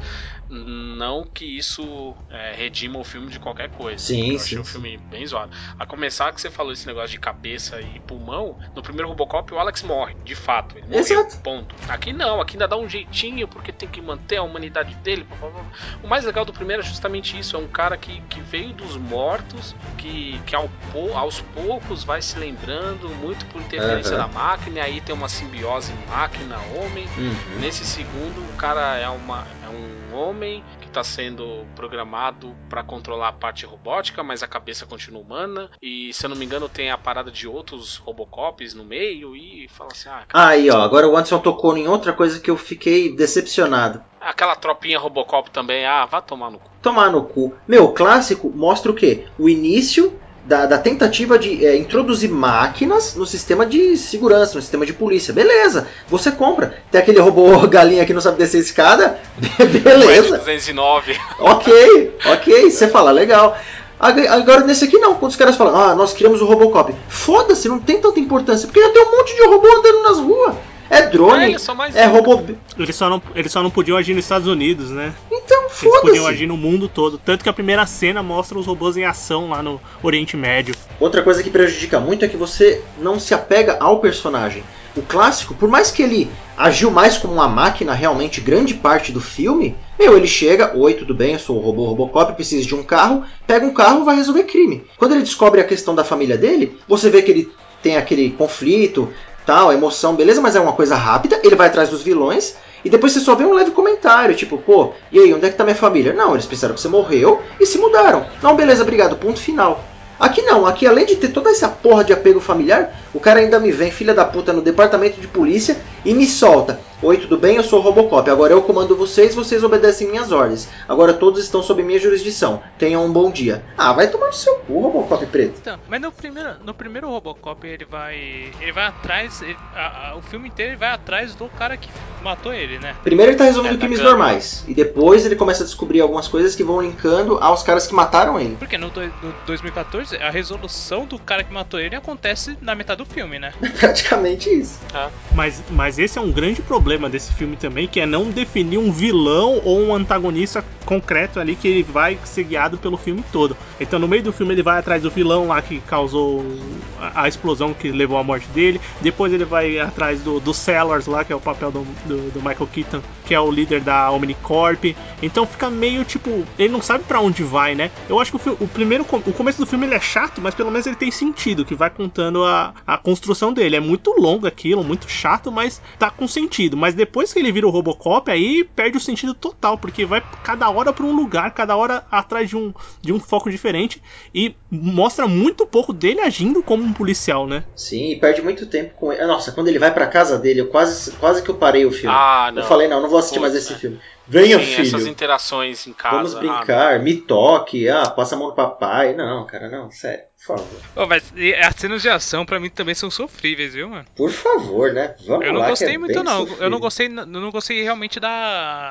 não que isso é, redima o filme de qualquer coisa. Sim, eu sim, achei o sim. filme bem zoado. A começar que você falou esse negócio de cabeça e pulmão, no primeiro Robocop o Alex morre, de fato, ele morreu, Exato. ponto. Aqui não, aqui ainda dá um jeitinho porque tem que manter a humanidade dele. Blá, blá, blá. O mais legal do primeiro é justamente isso, é um cara que, que veio dos mortos, que, que ao, aos poucos vai se lembrando, muito por interferência uhum. da máquina, e aí tem uma simbiose máquina-homem. Uhum. Nesse segundo, o cara é, uma, é um homem que está sendo programado para controlar a parte robótica, mas a cabeça continua humana. E se eu não me engano, tem a parada de outros Robocops no meio. E fala assim: ah, cara, aí, ó, agora o Anderson tocou em outra coisa que eu fiquei decepcionado. Aquela tropinha Robocop também, ah, vá tomar no cu. Tomar no cu. Meu, o clássico mostra o quê? O início Da, da tentativa de é, introduzir máquinas no sistema de segurança, no sistema de polícia. Beleza, você compra. Tem aquele robô galinha que não sabe descer a escada. Beleza. duzentos e nove. Ok, ok. Você fala, legal. Agora nesse aqui não, quando os caras falam, ah, nós criamos o Robocop. Foda-se, não tem tanta importância, porque já tem um monte de robô andando nas ruas. É drone, é, só mais é um. robô... Eles só, não, eles só não podiam agir nos Estados Unidos, né? Então, foda-se. Eles podiam agir no mundo todo. Tanto que a primeira cena mostra os robôs em ação lá no Oriente Médio. Outra coisa que prejudica muito é que você não se apega ao personagem. O clássico, por mais que ele agiu mais como uma máquina realmente grande parte do filme, meu, ele chega, oi, tudo bem, eu sou o robô Robocop, preciso de um carro, pega um carro e vai resolver crime. Quando ele descobre a questão da família dele, você vê que ele tem aquele conflito, tal, emoção, beleza, mas é uma coisa rápida, ele vai atrás dos vilões, e depois você só vê um leve comentário, tipo, pô, e aí, onde é que tá minha família? Não, eles pensaram que você morreu e se mudaram. Não, beleza, obrigado, ponto final. Aqui não, aqui além de ter toda essa porra de apego familiar, o cara ainda me vem, filha da puta, no departamento de polícia e me solta. Oi, tudo bem? Eu sou o Robocop. Agora eu comando vocês, vocês obedecem minhas ordens. Agora todos estão sob minha jurisdição. Tenham um bom dia. Ah, vai tomar no seu cu, Robocop preto. Então, mas no primeiro, no primeiro Robocop ele vai. Ele vai atrás. Ele, a, a, o filme inteiro ele vai atrás do cara que matou ele, né? Primeiro ele tá resolvendo é, crimes tá normais. E depois ele começa a descobrir algumas coisas que vão linkando aos caras que mataram ele. Porque no, do, no dois mil e quatorze, a resolução do cara que matou ele acontece na metade do filme, né? Praticamente isso. Ah. Mas, mas esse é um grande problema desse filme também, que é não definir um vilão ou um antagonista concreto ali que ele vai ser guiado pelo filme todo. Então no meio do filme ele vai atrás do vilão lá que causou a, a explosão que levou à morte dele. Depois ele vai atrás do, do Sellers lá, que é o papel do, do, do Michael Keaton, que é o líder da Omnicorp. Então fica meio tipo, ele não sabe pra onde vai, né? Eu acho que o, filme, o primeiro, o começo do filme ele é chato, mas pelo menos ele tem sentido, que vai contando a, a construção dele. É muito longo aquilo, muito chato, mas tá com sentido. Mas depois que ele vira o Robocop, aí perde o sentido total, porque vai cada hora pra um lugar, cada hora atrás de um, de um foco diferente, e mostra muito pouco dele agindo como um policial, né? Sim, e perde muito tempo com ele. Nossa, quando ele vai pra casa dele, eu quase, quase que eu parei o filme. Ah, não. Eu falei, não, não vou assistir Putz, mais esse né? filme. Venha, Sim, filho. essas interações em casa. Vamos brincar, ah, me toque, ah, passa a mão no papai. Não, cara, não, sério, por favor. Oh, mas as cenas de ação pra mim também são sofríveis, viu, mano? Por favor, né? Vamos eu não lá, gostei que é muito bem não. sofrido. Eu não gostei, eu não gostei realmente da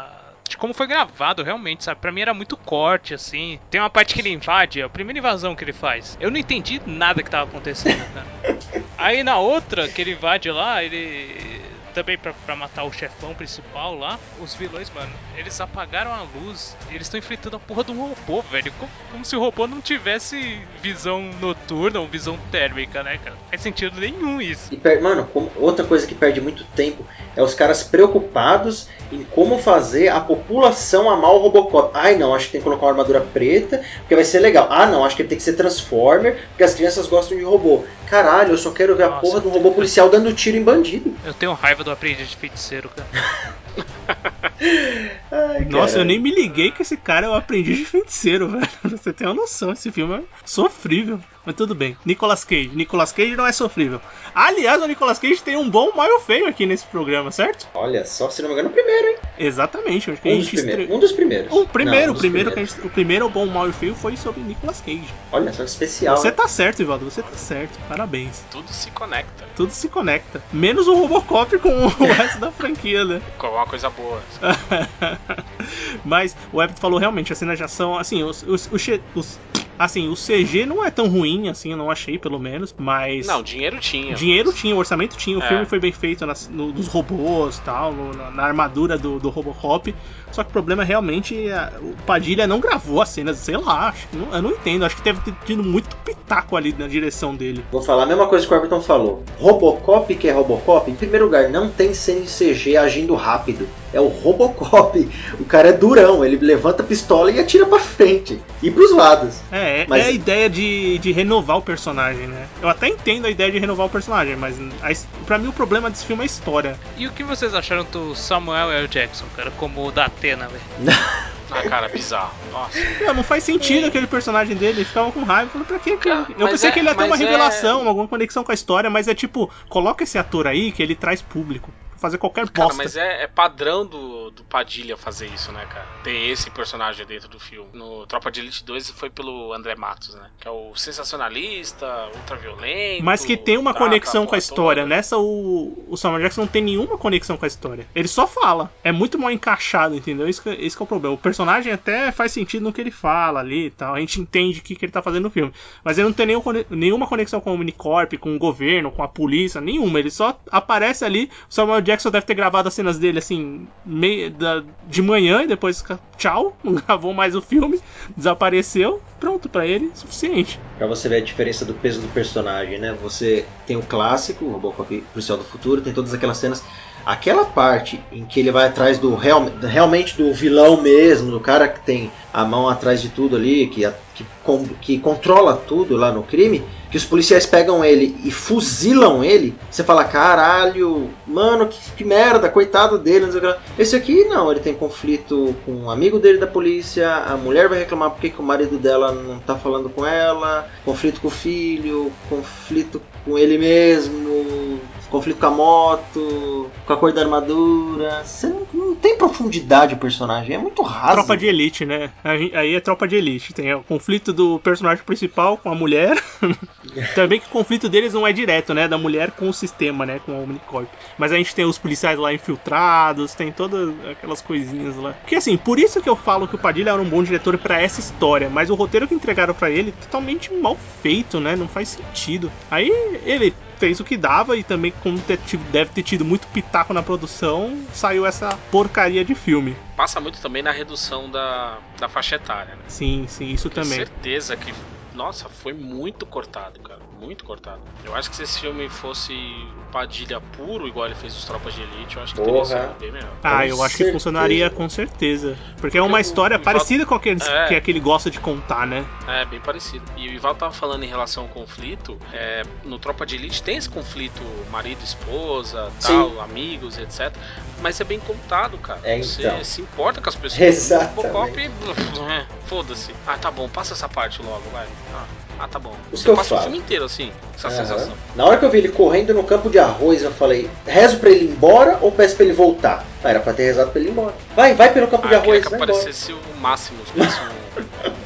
de como foi gravado, realmente, sabe? Pra mim era muito corte, assim. Tem uma parte que ele invade, a primeira invasão que ele faz. Eu não entendi nada que tava acontecendo, cara. Aí na outra, que ele invade lá, ele... também pra, pra matar o chefão principal lá, os vilões, mano, eles apagaram a luz, eles estão enfrentando a porra de um robô, velho. Como, como se o robô não tivesse visão noturna ou visão térmica, né, cara? Não faz sentido nenhum isso. E, per- mano, como- outra coisa que perde muito tempo é os caras preocupados em como fazer a população amar o Robocop. Ai, não, acho que tem que colocar uma armadura preta, porque vai ser legal. Ah, não, acho que ele tem que ser Transformer, porque as crianças gostam de robô. Caralho, eu só quero ver Nossa, a porra do robô policial dando tiro em bandido. Eu tenho raiva do aprendiz de feiticeiro, cara. Ai, Nossa, cara. eu nem me liguei que esse cara é o aprendiz de feiticeiro, velho. Você tem uma noção, esse filme é sofrível. Mas tudo bem. Nicolas Cage. Nicolas Cage não é sofrível. Aliás, o Nicolas Cage tem um bom maio feio aqui nesse programa, certo? Olha só, se não me engano, o primeiro, hein? Exatamente. Acho que Um a dos gente primeiros. estre... Um dos primeiros. O primeiro, Não, um o dos primeiro, que a primeiros. gente... o primeiro bom maio feio foi sobre Nicolas Cage. Olha só que especial. Você hein? tá certo, Ivaldo. Você tá certo. Parabéns. Tudo se conecta. Tudo se conecta. Menos o Robocop com o resto da franquia, né? Com uma coisa boa. Mas o Everton falou realmente, as cenas de ação, assim, os, os, os, os- assim, o C G não é tão ruim, assim, eu não achei, pelo menos, mas... Não, dinheiro tinha. Dinheiro mas... tinha, o orçamento tinha, o É. filme foi bem feito nas, no, nos robôs, tal, no, na, na armadura do, do Robocop, só que o problema é realmente, a, o Padilha não gravou as cenas, sei lá, acho, que não, eu não entendo, acho que deve ter tido muito pitaco ali na direção dele. Vou falar a mesma coisa que o Everton falou. Robocop, que é Robocop, em primeiro lugar, não tem cena de C G agindo rápido. É o Robocop. O cara é durão, ele levanta a pistola e atira pra frente. E pros lados. É, é, Mas- é a ideia de, de renovar o personagem, né? Eu até entendo a ideia de renovar o personagem, mas a, his- pra mim o problema desse filme é a história. E o que vocês acharam do Samuel L. Jackson, cara, como o da Atena, velho? Ah, cara, bizarro. Nossa. Não, não faz sentido aquele personagem dele, eles ficavam com raiva, falando, pra quê? que- Cara, Eu mas pensei é- que ele ia ter uma mas é- revelação, alguma conexão com a história, mas é tipo, coloca esse ator aí que ele traz público. Fazer qualquer Cara, bosta. mas é, é padrão do, do Padilha fazer isso, né, cara? Ter esse personagem dentro do filme. No Tropa de Elite dois foi pelo André Matos, né? Que é o sensacionalista, ultraviolento. Mas que tem uma tá, conexão tá, com a porra história. toda. Nessa, o, o Samuel Jackson não tem nenhuma conexão com a história. Ele só fala. É muito mal encaixado, entendeu? Esse, que- esse que é o problema. O personagem até faz sentido no que ele fala ali e tal. A gente entende o que, que ele tá fazendo no filme. Mas ele não tem nenhum, cone- nenhuma conexão com o Omnicorp, com o governo, com a polícia, nenhuma. Ele só aparece ali. O Samuel Jackson deve ter gravado as cenas dele assim, meio da, de manhã e depois tchau. Não gravou mais o filme. Desapareceu. Pronto, pra ele, suficiente. Pra você ver a diferença do peso do personagem, né? Você tem o clássico, o Robocop Policial do Futuro, tem todas aquelas cenas. Aquela parte em que ele vai atrás do real, realmente do vilão mesmo, do cara que tem a mão atrás de tudo ali, que, que, que controla tudo lá no crime, que os policiais pegam ele e fuzilam ele, você fala, caralho, mano, que, que merda, coitado dele, não sei o que lá. Esse aqui não, ele tem conflito com um amigo dele da polícia, a mulher vai reclamar porque que o marido dela não tá falando com ela, conflito com o filho, conflito com ele mesmo, conflito com a moto, com a cor da armadura. Você não, não tem profundidade o personagem, é muito raso. Tropa de elite, né? Aí aí é tropa de elite. Tem o conflito do personagem principal com a mulher. Também que o conflito deles não é direto, né? Da mulher com o sistema, né? Com a Omnicorp. Mas a gente tem os policiais lá infiltrados, tem todas aquelas coisinhas lá. Porque assim, por isso que eu falo que o Padilha era um bom diretor pra essa história. Mas o roteiro que entregaram pra ele é totalmente mal feito, né? Não faz sentido. Aí ele fez o que dava e também, como ter tido- deve ter tido muito pitaco na produção, saiu essa porcaria de filme. Passa muito também na redução da, da faixa etária, né? Sim, sim, isso Tenho também. certeza que, nossa, foi muito cortado, cara. Muito cortado. Eu acho que se esse filme fosse o Padilha puro, igual ele fez os Tropas de Elite, eu acho que teria Porra. sido bem melhor. Ah, Com eu acho que certeza. funcionaria com certeza. Porque é uma Porque o- história o parecida com aqueles É. que, é que ele gosta de contar, né? É, bem parecido. E o Ival tava falando em relação ao conflito. É, no Tropa de Elite tem esse conflito marido, esposa, tal, Sim. amigos, etcétera. Mas é bem contado, cara. É, Você então. se importa com as pessoas. Exatamente. O Robocop, é, foda-se. Ah, tá bom, passa essa parte logo, vai. Ah, ah, tá bom. Isso Você que eu passa falo. o filme inteiro assim, essa Aham. sensação. Na hora que eu vi ele correndo no campo de arroz, eu falei, rezo pra ele ir embora ou peço pra ele voltar? Ah, era pra ter rezado pra ele ir embora. Vai, vai pelo campo Ah, de eu queria arroz, que vai embora. aparecesse o Máximo, fosse um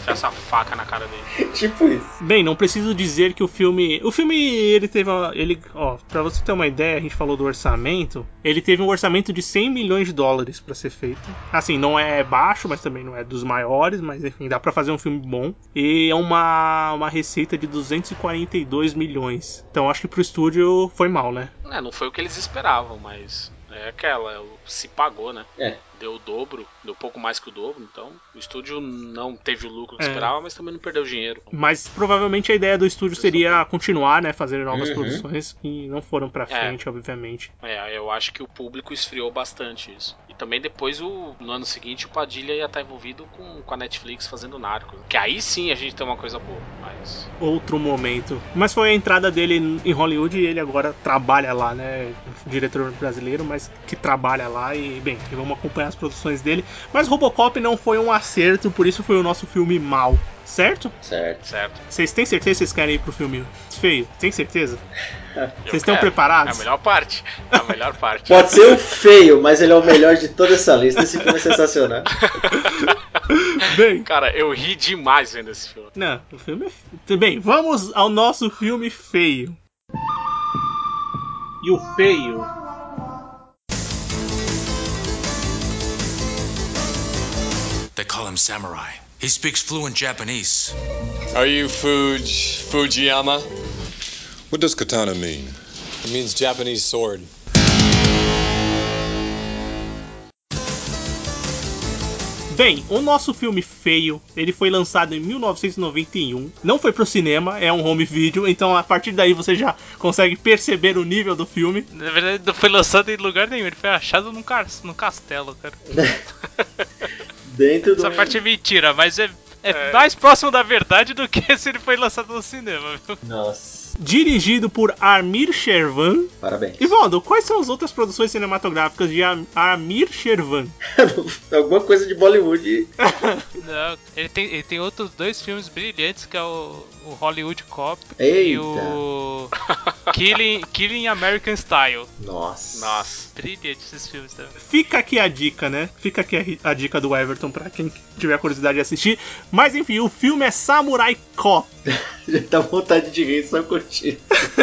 enfiar essa faca na cara dele. Tipo isso. Bem, não preciso dizer que o filme... O filme, ele teve... Uma, ele, ó, pra você ter uma ideia, a gente falou do orçamento. Ele teve um orçamento de cem milhões de dólares pra ser feito. Assim, não é baixo, mas também não é dos maiores. Mas, enfim, dá pra fazer um filme bom. E é uma, uma receita de duzentos e quarenta e dois milhões. Então, acho que pro estúdio foi mal, né? É, não foi o que eles esperavam, mas... É aquela, se pagou, né? É. Deu o dobro, deu pouco mais que o dobro, então o estúdio não teve o lucro que É. esperava, mas também não perdeu dinheiro. Mas provavelmente a ideia do estúdio seria continuar, né, fazer novas Uhum. produções e não foram pra É. frente, obviamente. É, eu acho que o público esfriou bastante isso. E também depois, o, no ano seguinte, o Padilha ia estar envolvido com, com a Netflix fazendo Narcos. Que aí sim a gente tem uma coisa boa, mas... Outro momento. Mas foi a entrada dele em Hollywood e ele agora trabalha lá, né? Diretor brasileiro, mas que trabalha lá e, bem, vamos acompanhar as produções dele. Mas Robocop não foi um acerto, por isso foi o nosso filme mal, certo? Certo. Certo. Vocês têm certeza que vocês querem ir pro filme feio? Tem certeza? Eu Vocês estão quero. preparados? É a melhor parte. É a melhor parte. Pode ser o feio, mas ele é o melhor de toda essa lista. Esse filme é sensacional. Bem, Cara, eu ri demais vendo esse filme. não, o filme é feio. Bem, vamos ao nosso filme feio. E o feio... They call him Samurai. He speaks fluent Japanese. Are you Fuj... Fujiyama? What does katana mean? It means Japanese sword. Bem, o nosso filme feio, ele foi lançado em mil novecentos e noventa e um, não foi pro cinema, é um home video, então a partir daí você já consegue perceber o nível do filme. Na verdade, não foi lançado em lugar nenhum, ele foi achado num, car... num castelo, cara. Dentro do... Essa parte é mentira, mas é, é, é mais próximo da verdade do que se ele foi lançado no cinema, viu? Nossa. Dirigido por Amir Shervan. Parabéns. Ivaldo, quais são as outras produções cinematográficas de Am- Amir Shervan? Alguma coisa de Bollywood. Não, ele tem, ele tem outros dois filmes brilhantes, que é o, o Hollywood Cop Eita. e o Killing, Killing American Style. Nossa. Nossa. Brilhante esses filmes também. Fica aqui a dica, né? Fica aqui a, a dica do Everton pra quem tiver curiosidade de assistir. Mas enfim, o filme é Samurai Cop. Já dá vontade de rir só curtindo.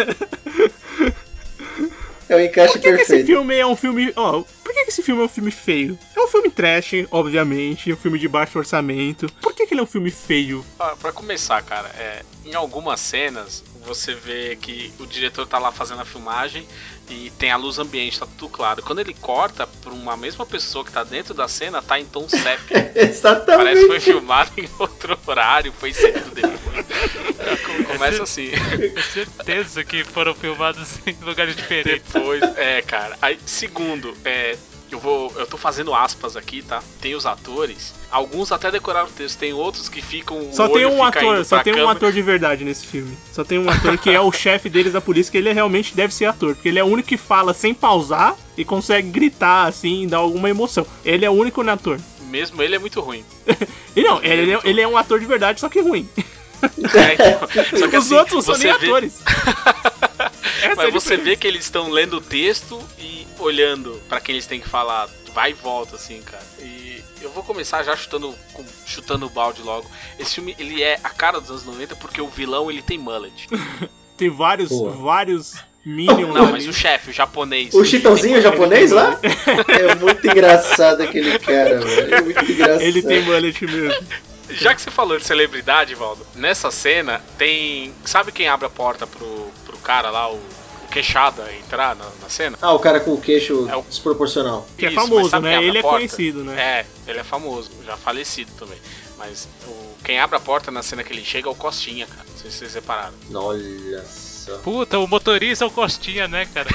É o encaixe Por que, que perfeito. esse filme é um filme... Ó, por que, que esse filme é um filme feio? É um filme trash, obviamente, um filme de baixo orçamento. Por que, que ele é um filme feio? Ah, pra começar, cara, é, em algumas cenas você vê que o diretor tá lá fazendo a filmagem e tem a luz ambiente, tá tudo claro. Quando ele corta pra uma mesma pessoa que tá dentro da cena, tá em tom sépia. Exatamente. Parece que foi filmado em outro horário, foi inserido depois. Começa assim. Tenho certeza que foram filmados em lugares diferentes. Depois, é, cara. Aí, segundo, é, eu vou, eu tô fazendo aspas aqui, tá? Tem os atores, alguns até decoraram o texto, tem outros que ficam. Só o tem olho um fica ator, indo só pra tem um câmera. ator de verdade nesse filme. Só tem um ator que é o chefe deles da polícia, que ele realmente deve ser ator, porque ele é o único que fala sem pausar e consegue gritar assim, dar alguma emoção. Ele é o único ator. Mesmo ele é muito ruim. E não, ele, ele, é, ele é um ator de verdade, só que ruim. É, então, só que Os assim, outros não são nem você vê- atores. Essa é Mas a você diferença. vê que eles estão lendo o texto e olhando pra quem eles têm que falar. Vai e volta, assim, cara. E eu vou começar já chutando, com- chutando o balde logo. Esse filme, ele é a cara dos anos noventa porque o vilão, ele tem mullet. Tem vários, Pô. vários Minions Não, ali. mas o chefe, o japonês. O Chitãozinho ele tem japonês lá? É muito engraçado aquele cara, velho. É muito engraçado. Ele tem mullet mesmo. Já que você falou de celebridade, Valdo, nessa cena tem. Sabe quem abre a porta pro, pro cara lá, o, o queixada, entrar na, na cena? Ah, o cara com o queixo É o- desproporcional. Que é Isso, mas famoso, sabe né? quem abre Ele a é porta? conhecido, né? É, ele é famoso, já falecido também. Mas o, quem abre a porta na cena que ele chega é o Costinha, cara. Não sei se vocês repararam. Olha só. Puta, o motorista é o Costinha, né, cara?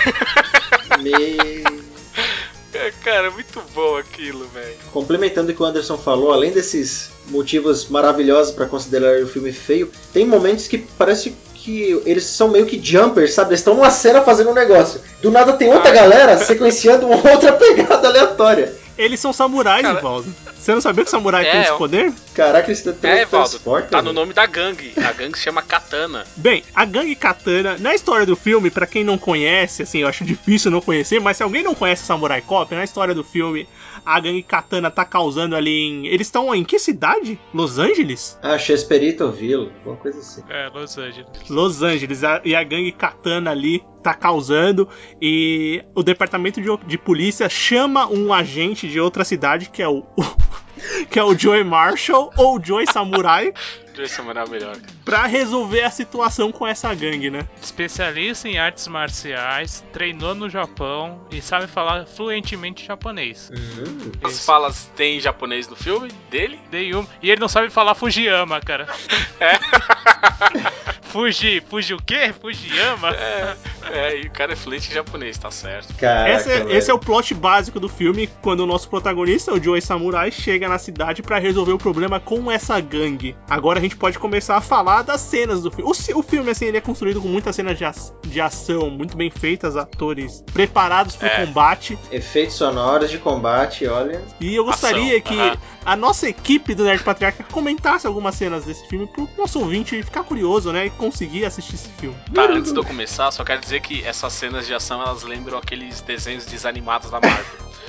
Me... É, cara, muito bom aquilo, velho. Complementando o que o Anderson falou, além desses motivos maravilhosos pra considerar o filme feio, tem momentos que parece que eles são meio que jumpers, sabe? Eles estão numa cena fazendo um negócio. Do nada tem outra Ah. galera sequenciando uma outra pegada aleatória. Eles são samurais, Cara, Evaldo. Você não sabia que samurai é, tem esse eu- poder? Caraca, isso tá É, Evaldo, transporte, tá né? no nome da gangue. A gangue se chama Katana. Bem, a gangue Katana, na história do filme, pra quem não conhece, assim, eu acho difícil não conhecer, mas se alguém não conhece Samurai Cop, na história do filme, a gangue Katana tá causando ali em... Eles estão em que cidade? Los Angeles? Ah, Chesperitoville, alguma coisa assim. É, Los Angeles. Los Angeles, a- e a gangue Katana ali tá causando, e o departamento de, de polícia chama um agente de outra cidade, que é o... que é o Joey Marshall, ou Joey Samurai, Joey Samurai é o melhor. pra resolver a situação com essa gangue, né? Especialista em artes marciais, treinou no Japão e sabe falar fluentemente japonês. Hum. As falas tem japonês no filme dele? Nenhum. E ele não sabe falar Fujiyama, cara. É. Fuji, Fuji o quê? Fujiyama? É, é, e o cara é fluente em japonês, tá certo. Caraca, Esse é, velho. esse é o plot básico do filme, quando o nosso protagonista, o Joey Samurai, chega na cidade pra resolver o problema com essa gangue. Agora a gente pode começar a falar das cenas do filme. O, ci- o filme, assim, ele é construído com muitas cenas de, ac- de ação, muito bem feitas, atores preparados pro É. combate. Efeitos sonoros de combate, olha. E eu gostaria Ação, que aham. a nossa equipe do Nerd Patriarca comentasse algumas cenas desse filme pro nosso ouvinte ficar curioso, né, e conseguir assistir esse filme. Tá, antes de eu começar, só quero dizer que essas cenas de ação, elas lembram aqueles desenhos desanimados da Marvel.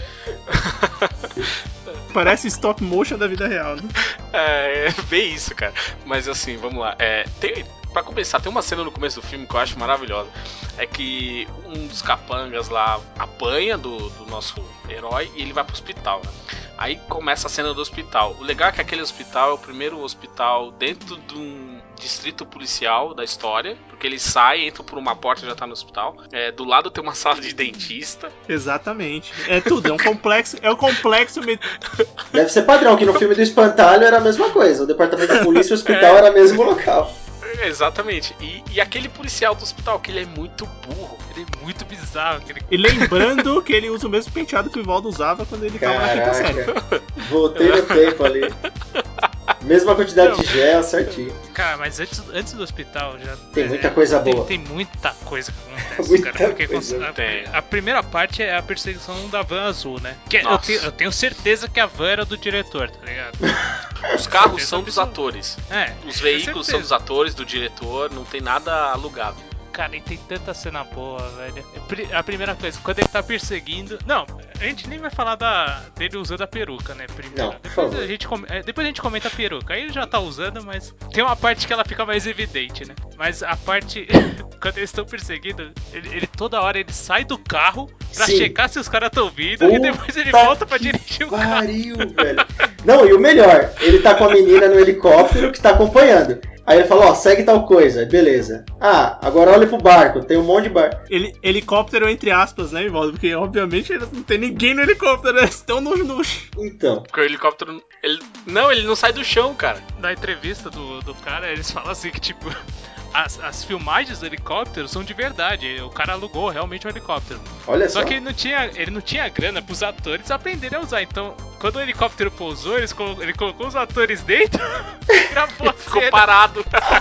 Parece stop motion da vida real, né? É, é bem isso, cara. Mas assim, vamos lá. É, tem, pra começar, tem uma cena no começo do filme que eu acho maravilhosa. É que um dos capangas lá apanha do, do nosso herói e ele vai pro hospital, né? Aí começa a cena do hospital. O legal é que aquele hospital é o primeiro hospital dentro de um distrito policial da história, porque ele sai, entra por uma porta e já tá no hospital. É, do lado tem uma sala de dentista. Exatamente. É tudo, é um complexo, é um complexo met- Deve ser padrão, que no filme do Espantalho era a mesma coisa. O departamento de polícia e o hospital era o mesmo local. Exatamente. E, e aquele policial do hospital, que ele é muito burro. Ele é muito bizarro. Aquele... E lembrando que ele usa o mesmo penteado que o Ivaldo usava quando ele tava na quinta série. Caraca, voltei no tempo ali. Mesma quantidade Não. de gel, certinho. Cara, mas antes, antes do hospital já. Tem muita coisa tem, boa. Tem muita coisa que acontece, Muita cara. Porque coisa. a, Tem. a primeira parte é a perseguição da van azul, né? Que eu, Nossa. tenho, eu tenho certeza que a van era do diretor, tá ligado? Os carros são dos atores. É. Os tenho veículos certeza. são dos atores, do diretor, não tem nada alugado. Cara, e tem tanta cena boa, velho. Pri- A primeira coisa, quando ele tá perseguindo. Não, a gente nem vai falar da, dele usando a peruca, né? Primeiro. Não, por depois, favor. a gente com- é, depois a gente comenta a peruca. Aí ele já tá usando, mas tem uma parte que ela fica mais evidente, né? Mas a parte. Quando eles estão perseguindo, ele, ele toda hora ele sai do carro pra Sim. checar se os caras estão vindo e depois ele Puta volta pra que dirigir o carro. Pariu, velho. Não, e o melhor, ele tá com a menina no helicóptero que tá acompanhando. Aí ele fala, ó, segue tal coisa, beleza. Ah, agora olha pro barco, tem um monte de barco. Ele, helicóptero entre aspas, né, Ivaldo? Porque obviamente não tem ninguém no helicóptero, eles estão no, no... Então. Porque o helicóptero. Ele, não, ele não sai do chão, cara. Na entrevista do, do cara, eles falam assim que, tipo, as, as filmagens do helicóptero são de verdade. O cara alugou realmente um helicóptero. Olha só. só. que ele não tinha, ele não tinha grana pros atores aprenderem a usar. Então, quando o helicóptero pousou, eles colo- ele colocou os atores dentro e gravou a Ficou cena. parado.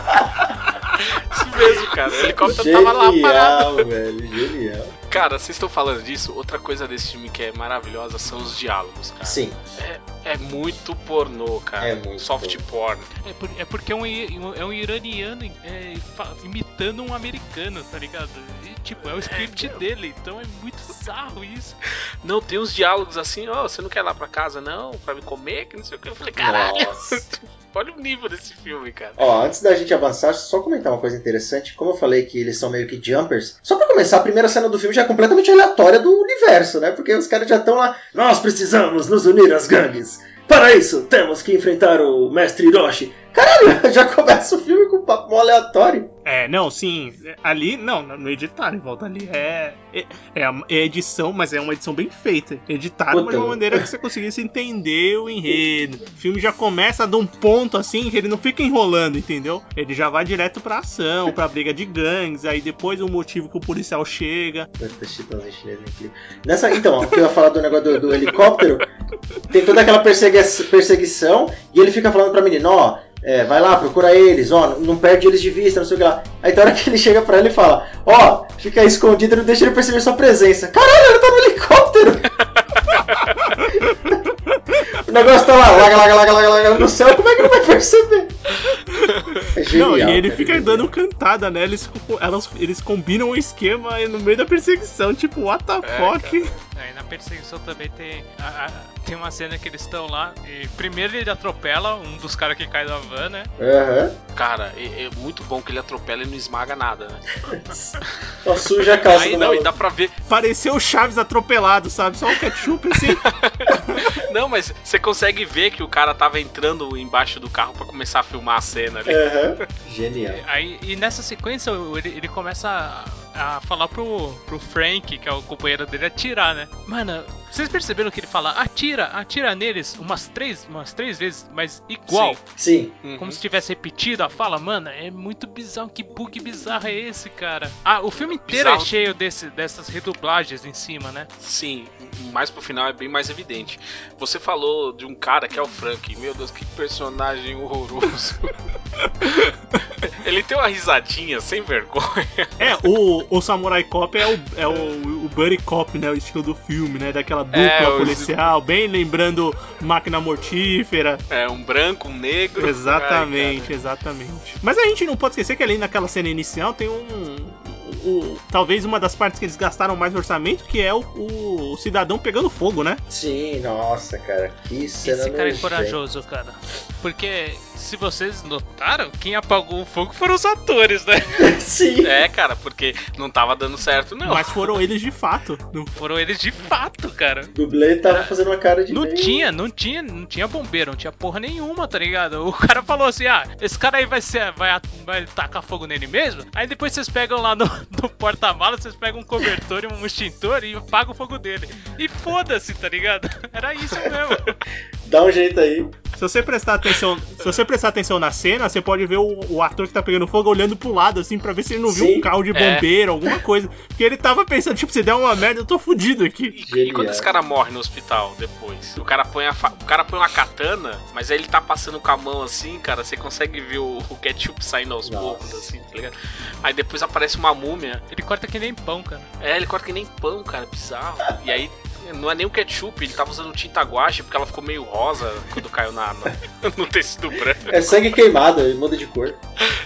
Isso mesmo, cara. O helicóptero tava lá parado. Genial, velho, genial. Cara, vocês estão falando disso? Outra coisa desse filme que é maravilhosa são os diálogos, cara. Sim. É, é muito pornô, cara. É muito Soft porn. É, por- é porque é um, i- é um iraniano é, fa- imitando um americano, tá ligado? E, tipo, é o script dele, então é muito bizarro isso. Não, tem uns diálogos assim, ó, você não quer ir lá pra casa, não? Pra me comer? Que não sei o que. Eu falei, caralho. Nossa. Olha o nível desse filme, cara. Ó, antes da gente avançar, só comentar uma coisa interessante. Como eu falei que eles são meio que jumpers, só pra começar, a primeira cena do filme já é completamente aleatória do universo, né? Porque os caras já estão lá, nós precisamos nos unir às gangues. Para isso, temos que enfrentar o Mestre Hiroshi. Caralho, já começa o filme com um papo mó aleatório. É, não, sim, ali, não, no editaram, volta ali, é, é, é, a- é edição, mas é uma edição bem feita, editaram Puta, de uma mano. maneira que você conseguisse entender o enredo, o filme já começa de um ponto assim, que ele não fica enrolando, entendeu? Ele já vai direto pra ação, pra briga de gangues, aí depois o motivo que o policial chega. Puta, chitãozinho chinês incrível. Nessa, então, ó, que eu ia falar do negócio do, do helicóptero, tem toda aquela persegui- perseguição, e ele fica falando pra menina, ó, é, vai lá, procura eles, ó, não perde eles de vista, não sei o que lá. Aí tem hora que ele chega pra ela e fala, ó, fica aí escondido, não deixa ele perceber sua presença. Caralho, ele tá no helicóptero! negócio tá lá, laga, laga, laga, laga, laga no céu, como é que não vai perceber? É genial, não, e ele cara, fica é dando cantada, né? Eles, elas, eles combinam um esquema no meio da perseguição, tipo, what the É, fuck? Aí na perseguição também tem, a, a, tem uma cena que eles estão lá e primeiro ele atropela um dos caras que cai da van, né? Aham. Cara, é, é muito bom que ele atropela e não esmaga nada, né? Só suja a calça Aí do não, maluco. e dá pra ver. Pareceu o Chaves atropelado, sabe? Só um ketchup assim. Não, mas você consegue ver que o cara tava entrando embaixo do carro pra começar a filmar a cena ali. Aham. Genial. Aí, e nessa sequência ele, ele começa a, a falar pro, pro Frank, que é o companheiro dele, atirar, né? Mano, vocês perceberam que ele fala atira, atira neles umas três, umas três vezes, mas igual. Sim. Uhum. Como se tivesse repetido a fala, mano, é muito bizarro, que bug bizarro é esse, cara? Ah, o filme inteiro Bizarro. é cheio desse, dessas redublagens em cima, né? Sim, mais pro final é bem mais evidente. Você falou de um cara que é o Frank. Meu Deus, que personagem horroroso. Ele tem uma risadinha sem vergonha. É, o, o Samurai Cop é, o, é o, o Buddy Cop, né? O estilo do filme, né? Daquela dupla É, o- policial, bem lembrando Máquina Mortífera. É, um branco, um negro. Exatamente, Ai, exatamente. Mas a gente não pode esquecer que ali naquela cena inicial tem um... O, talvez uma das partes que eles gastaram mais orçamento, que é o, o cidadão pegando fogo, né? Sim, nossa, cara. Que cena Esse cara é nojenta. corajoso, cara. Porque, se vocês notaram, quem apagou o fogo foram os atores, né? Sim. É, cara, porque não tava dando certo, não. Mas foram eles de fato. Não... Foram eles de fato, cara. O dublê tava Era- fazendo uma cara de Não meio- tinha, não tinha, não tinha bombeiro, não tinha porra nenhuma, tá ligado? O cara falou assim, ah, esse cara aí vai ser, vai, vai tacar fogo nele mesmo? Aí depois vocês pegam lá no, no porta-malas, vocês pegam um cobertor e um extintor e apagam o fogo dele. E foda-se, tá ligado? Era isso mesmo. Dá um jeito aí. Se você prestar atenção, se você prestar atenção na cena, você pode ver o, o ator que tá pegando fogo olhando pro lado, assim, pra ver se ele não viu Sim. um carro de É. bombeiro, alguma coisa. Porque ele tava pensando, tipo, se der uma merda, eu tô fudido aqui. E quando esse cara morre no hospital depois? O cara põe a fa- o cara põe uma katana, mas aí ele tá passando com a mão assim, cara, você consegue ver o, o ketchup saindo aos Nossa. poucos, assim, tá ligado? Aí depois aparece uma múmia. Ele corta que nem pão, cara. É, ele corta que nem pão, cara, bizarro. E aí não é nem o ketchup, ele tava usando tinta guache porque ela ficou meio rosa quando caiu na, na- no tecido branco. É sangue queimado, ele muda de cor.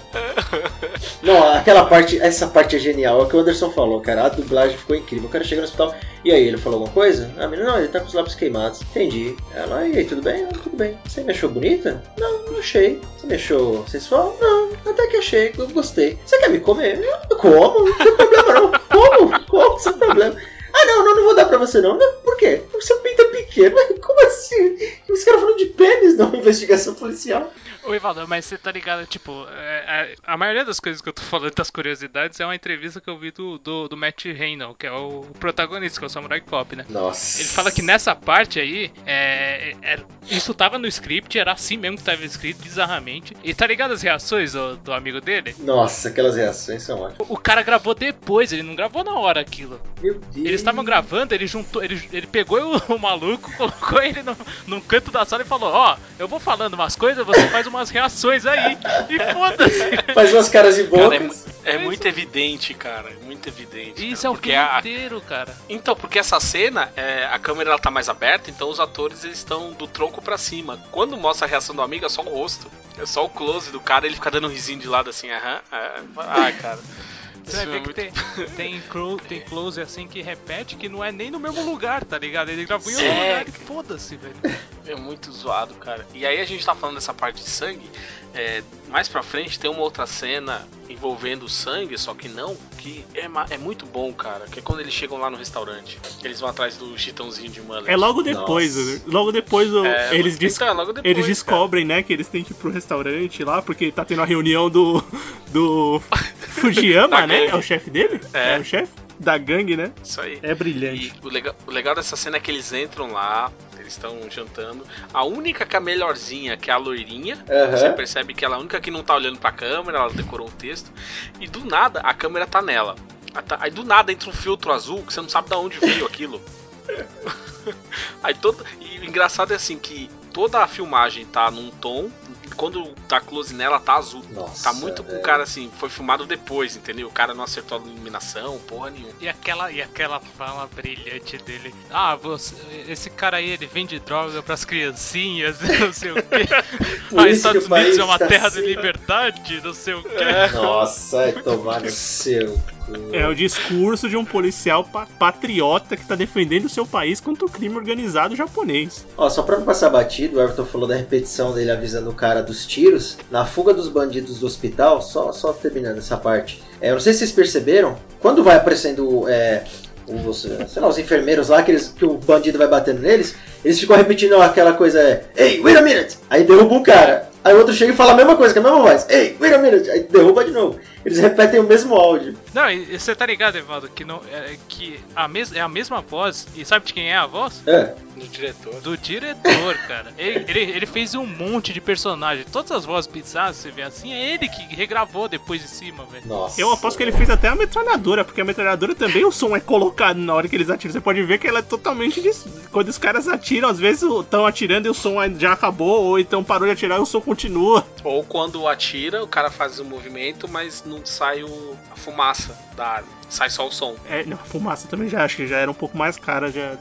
Não, aquela parte, essa parte é genial. É o que o Anderson falou, cara. A dublagem ficou incrível. O cara chega no hospital, e aí, ele falou alguma coisa? A menina, não, ele tá com os lábios queimados. Entendi. Ela, e aí, tudo bem? Não, tudo bem. Você me achou bonita? Não, não achei. Você me achou sensual? Não, até que achei, eu gostei. Você quer me comer? Eu como, não tem problema não. Como? Como? Sem problema. Ah, não, não, não vou dar pra você não. Não, por quê? O seu pinto é pequeno. Mas como assim? Os caras falando de pênis numa investigação policial. Ô, Evaldo, mas você tá ligado, tipo, é, é, a maioria das coisas que eu tô falando, das curiosidades, é uma entrevista que eu vi do, do, do Matt Reynolds, que é o protagonista, que é o Samurai Cop, né? Nossa. Ele fala que nessa parte aí, é, é, isso tava no script, era assim mesmo que tava escrito, bizarramente. E tá ligado as reações do, do amigo dele? Nossa, aquelas reações são ótimas. O, o cara gravou depois, ele não gravou na hora aquilo. Meu Deus. Eles estavam gravando, ele juntou, ele, ele pegou o, o maluco, colocou ele no, num canto da sala e falou, ó, oh, eu vou falando umas coisas, você faz umas reações aí. E foda-se. Faz umas caras e Cara, é, bocas. mu- é muito evidente, cara. É muito evidente. Isso cara, é o porque filme a- inteiro, cara. Então, porque essa cena, é, a câmera ela tá mais aberta, então os atores eles estão do tronco pra cima. Quando mostra a reação do amigo, é só o rosto. É só o close do cara, ele fica dando um risinho de lado assim, aham. É, ai, cara. Você vai Isso é ver que muito- tem, tem, clo- tem close assim que repete que não é nem no mesmo lugar, tá ligado? Ele gravou em outro É. lugar e foda-se, velho. É muito zoado, cara. E aí a gente tá falando dessa parte de sangue. É, mais pra frente tem uma outra cena envolvendo sangue, só que não, que é, ma- é muito bom, cara. Que é quando eles chegam lá no restaurante. Eles vão atrás do chitãozinho de mullet. É logo depois, Nossa. né? Logo depois o- É, eles, des- então, é logo depois, eles descobrem, né, que eles têm que ir pro restaurante lá, porque tá tendo a reunião do. do Fujiyama, Da né? gangue. É o chefe dele? É. o chefe? Da gangue, né? Isso aí. É brilhante. E o legal, o legal dessa cena é que eles entram lá, eles estão jantando. A única que é a melhorzinha, que é a loirinha, Aham. você percebe que ela é a única que não tá olhando pra câmera, ela decorou o texto. E do nada, a câmera tá nela. Aí tá- Aí do nada entra um filtro azul que você não sabe de onde veio aquilo. Aí todo, e o engraçado é assim que toda a filmagem tá num tom quando dá close nela, tá azul. Nossa, tá muito com o velho. cara assim, foi filmado depois, entendeu? O cara não acertou a iluminação, porra nenhuma. E aquela, e aquela fala brilhante dele. Ah, você, esse cara aí, ele vende droga pras criancinhas, não sei o quê. Por Os isso Estados que o Unidos país é uma tá terra assim. de liberdade, não sei o quê. Nossa, vai tomar no seu cu. É o discurso de um policial pa- patriota que tá defendendo o seu país contra o crime organizado japonês. Ó, só pra não passar batido, o Everton falou da repetição dele avisando o cara dos tiros. Na fuga dos bandidos do hospital, só, só terminando essa parte. É, eu não sei se vocês perceberam, quando vai aparecendo é, os, sei lá, os enfermeiros lá, que, eles, que o bandido vai batendo neles, eles ficam repetindo aquela coisa, é, Ei, wait a minute! Aí derruba um cara. Aí o outro chega e fala a mesma coisa, que é a mesma voz. Ei, wait a minute! Aí derruba de novo. Eles repetem o mesmo áudio. Não, e você tá ligado, Evaldo, que, não, é, que a mes, é a mesma voz. E sabe de quem é a voz? É. Do diretor. Do diretor, cara. Ele, ele, ele fez um monte de personagem. Todas as vozes bizarras, você vê assim, é ele que regravou depois de cima, velho. Nossa. Eu aposto que ele fez até a metralhadora, porque a metralhadora também o som é colocado na hora que eles atiram. Você pode ver que ela é totalmente... Dis... Quando os caras atiram, às vezes estão atirando e o som já acabou, ou então parou de atirar e o som continua. Ou quando atira, o cara faz o movimento, mas não sai o, a fumaça da arma. Sai só o som. É, não, a fumaça também já acho que já era um pouco mais cara, já...